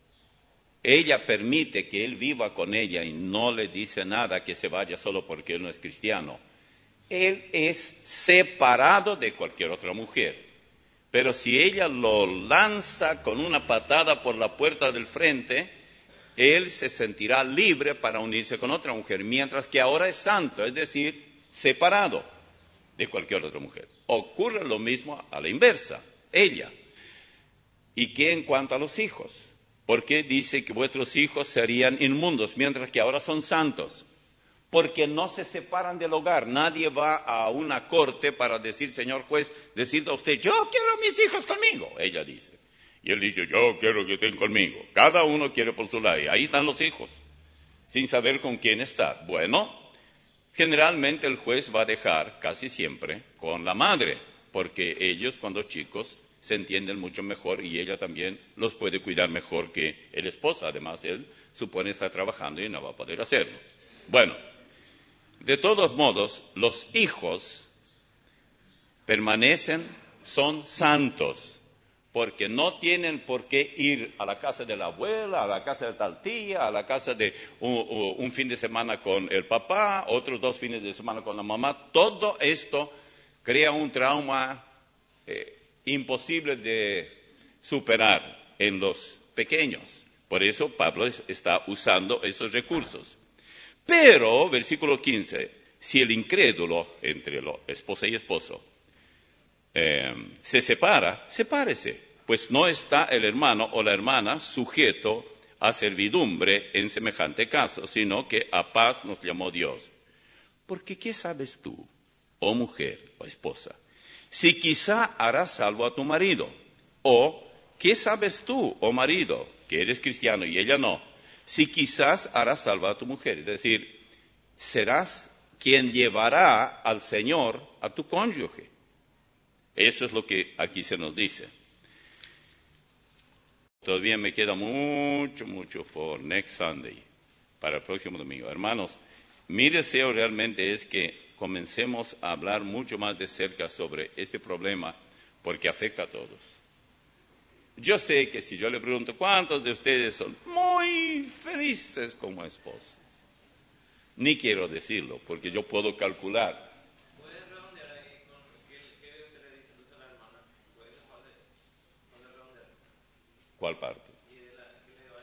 Speaker 1: ella permite que él viva con ella y no le dice nada que se vaya solo porque él no es cristiano, él es separado de cualquier otra mujer. Pero si ella lo lanza con una patada por la puerta del frente, él se sentirá libre para unirse con otra mujer, mientras que ahora es santo, es decir, separado de cualquier otra mujer. Ocurre lo mismo a la inversa, ella. ¿Y qué en cuanto a los hijos? Porque dice que vuestros hijos serían inmundos, mientras que ahora son santos. Porque no se separan del hogar. Nadie va a una corte para decir, señor juez, decida usted, yo quiero a mis hijos conmigo, ella dice. Y él dice, yo quiero que estén conmigo. Cada uno quiere por su lado. Ahí están los hijos, sin saber con quién está. Bueno, generalmente el juez va a dejar, casi siempre, con la madre, porque ellos, cuando chicos, se entienden mucho mejor y ella también los puede cuidar mejor que el esposo. Además, él supone estar trabajando y no va a poder hacerlo. Bueno, de todos modos, los hijos permanecen, son santos, porque no tienen por qué ir a la casa de la abuela, a la casa de tal tía, a la casa de un, un fin de semana con el papá, otros dos fines de semana con la mamá. Todo esto crea un trauma eh, imposible de superar en los pequeños. Por eso Pablo está usando esos recursos. Pero, versículo quince, si el incrédulo, entre lo, esposa y esposo, eh, se separa, sepárese, pues no está el hermano o la hermana sujeto a servidumbre en semejante caso, sino que a paz nos llamó Dios. Porque ¿qué sabes tú, oh mujer o esposa, si quizá harás salvo a tu marido? O ¿qué sabes tú, oh marido, que eres cristiano y ella no, si quizás harás salvo a tu mujer? Es decir, serás quien llevará al Señor a tu cónyuge. Eso es lo que aquí se nos dice. Todavía me queda mucho, mucho for next Sunday, para el próximo domingo. Hermanos, mi deseo realmente es que comencemos a hablar mucho más de cerca sobre este problema, porque afecta a todos. Yo sé que si yo le pregunto, ¿cuántos de ustedes son muy felices como esposos? Ni quiero decirlo, porque yo puedo calcular.
Speaker 2: ¿Puedes redondear ahí con qué, qué le dice usted a la hermana? ¿Puedes redondear?
Speaker 1: ¿Cuál parte?
Speaker 2: ¿Y de la, qué le va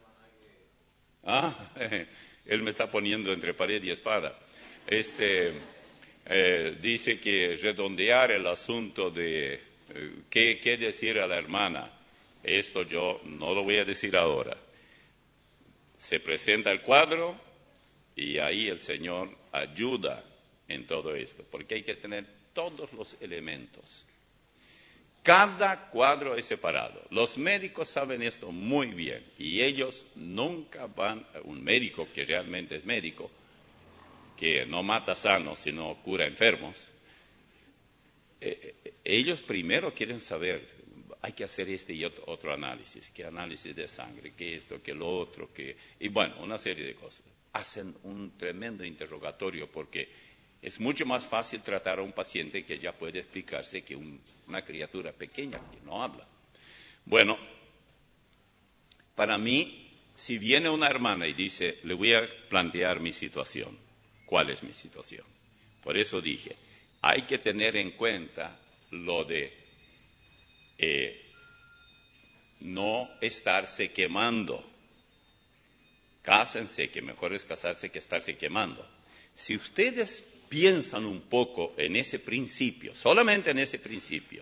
Speaker 2: a decir la hermana que...
Speaker 1: Ah, él me está poniendo entre pared y espada. Este, eh, dice que redondear el asunto de eh, qué, qué decir a la hermana. Esto yo no lo voy a decir ahora. Se presenta el cuadro y ahí el Señor ayuda en todo esto, porque hay que tener todos los elementos. Cada cuadro es separado. Los médicos saben esto muy bien y ellos nunca van, un médico que realmente es médico, que no mata sanos, sino cura enfermos, eh, ellos primero quieren saber, hay que hacer este y otro, otro análisis, qué análisis de sangre, qué esto, qué lo otro, qué, y bueno, una serie de cosas. Hacen un tremendo interrogatorio porque es mucho más fácil tratar a un paciente que ya puede explicarse que un, una criatura pequeña que no habla. Bueno, para mí, si viene una hermana y dice, le voy a plantear mi situación, ¿cuál es mi situación? Por eso dije, hay que tener en cuenta lo de eh, no estarse quemando. Cásense, que mejor es casarse que estarse quemando. Si ustedes piensan un poco en ese principio, solamente en ese principio,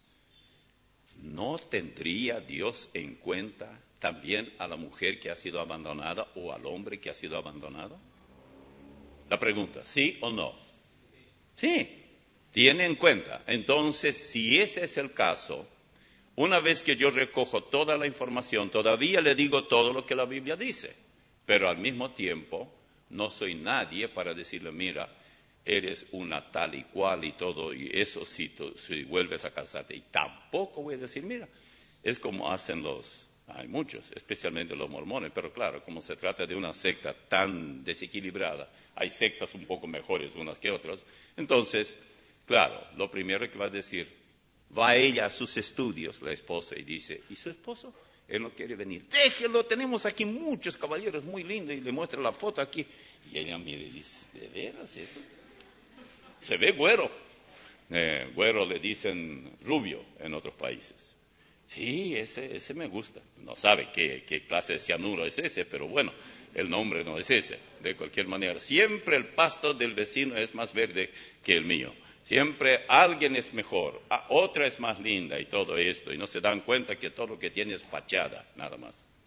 Speaker 1: ¿no tendría Dios en cuenta también a la mujer que ha sido abandonada o al hombre que ha sido abandonado? La pregunta, ¿sí o no? Sí, tiene en cuenta. Entonces, si ese es el caso, una vez que yo recojo toda la información, todavía le digo todo lo que la Biblia dice, pero al mismo tiempo no soy nadie para decirle, mira, eres una tal y cual y todo, y eso si, tú, si vuelves a casarte. Y tampoco voy a decir, mira, es como hacen los, hay muchos, especialmente los mormones, pero claro, como se trata de una secta tan desequilibrada, hay sectas un poco mejores unas que otras, entonces, claro, lo primero que va a decir, va ella a sus estudios, la esposa, y dice, ¿y su esposo? Él no quiere venir. Déjelo, tenemos aquí muchos caballeros muy lindos, y le muestra la foto aquí. Y ella mira y dice, ¿de veras eso? Se ve güero. Eh, güero le dicen rubio en otros países. Sí, ese, ese me gusta. No sabe qué, qué clase de cianuro es ese, pero bueno, el nombre no es ese. De cualquier manera, siempre el pasto del vecino es más verde que el mío. Siempre alguien es mejor, otra es más linda y todo esto. Y no se dan cuenta que todo lo que tiene es fachada, nada más.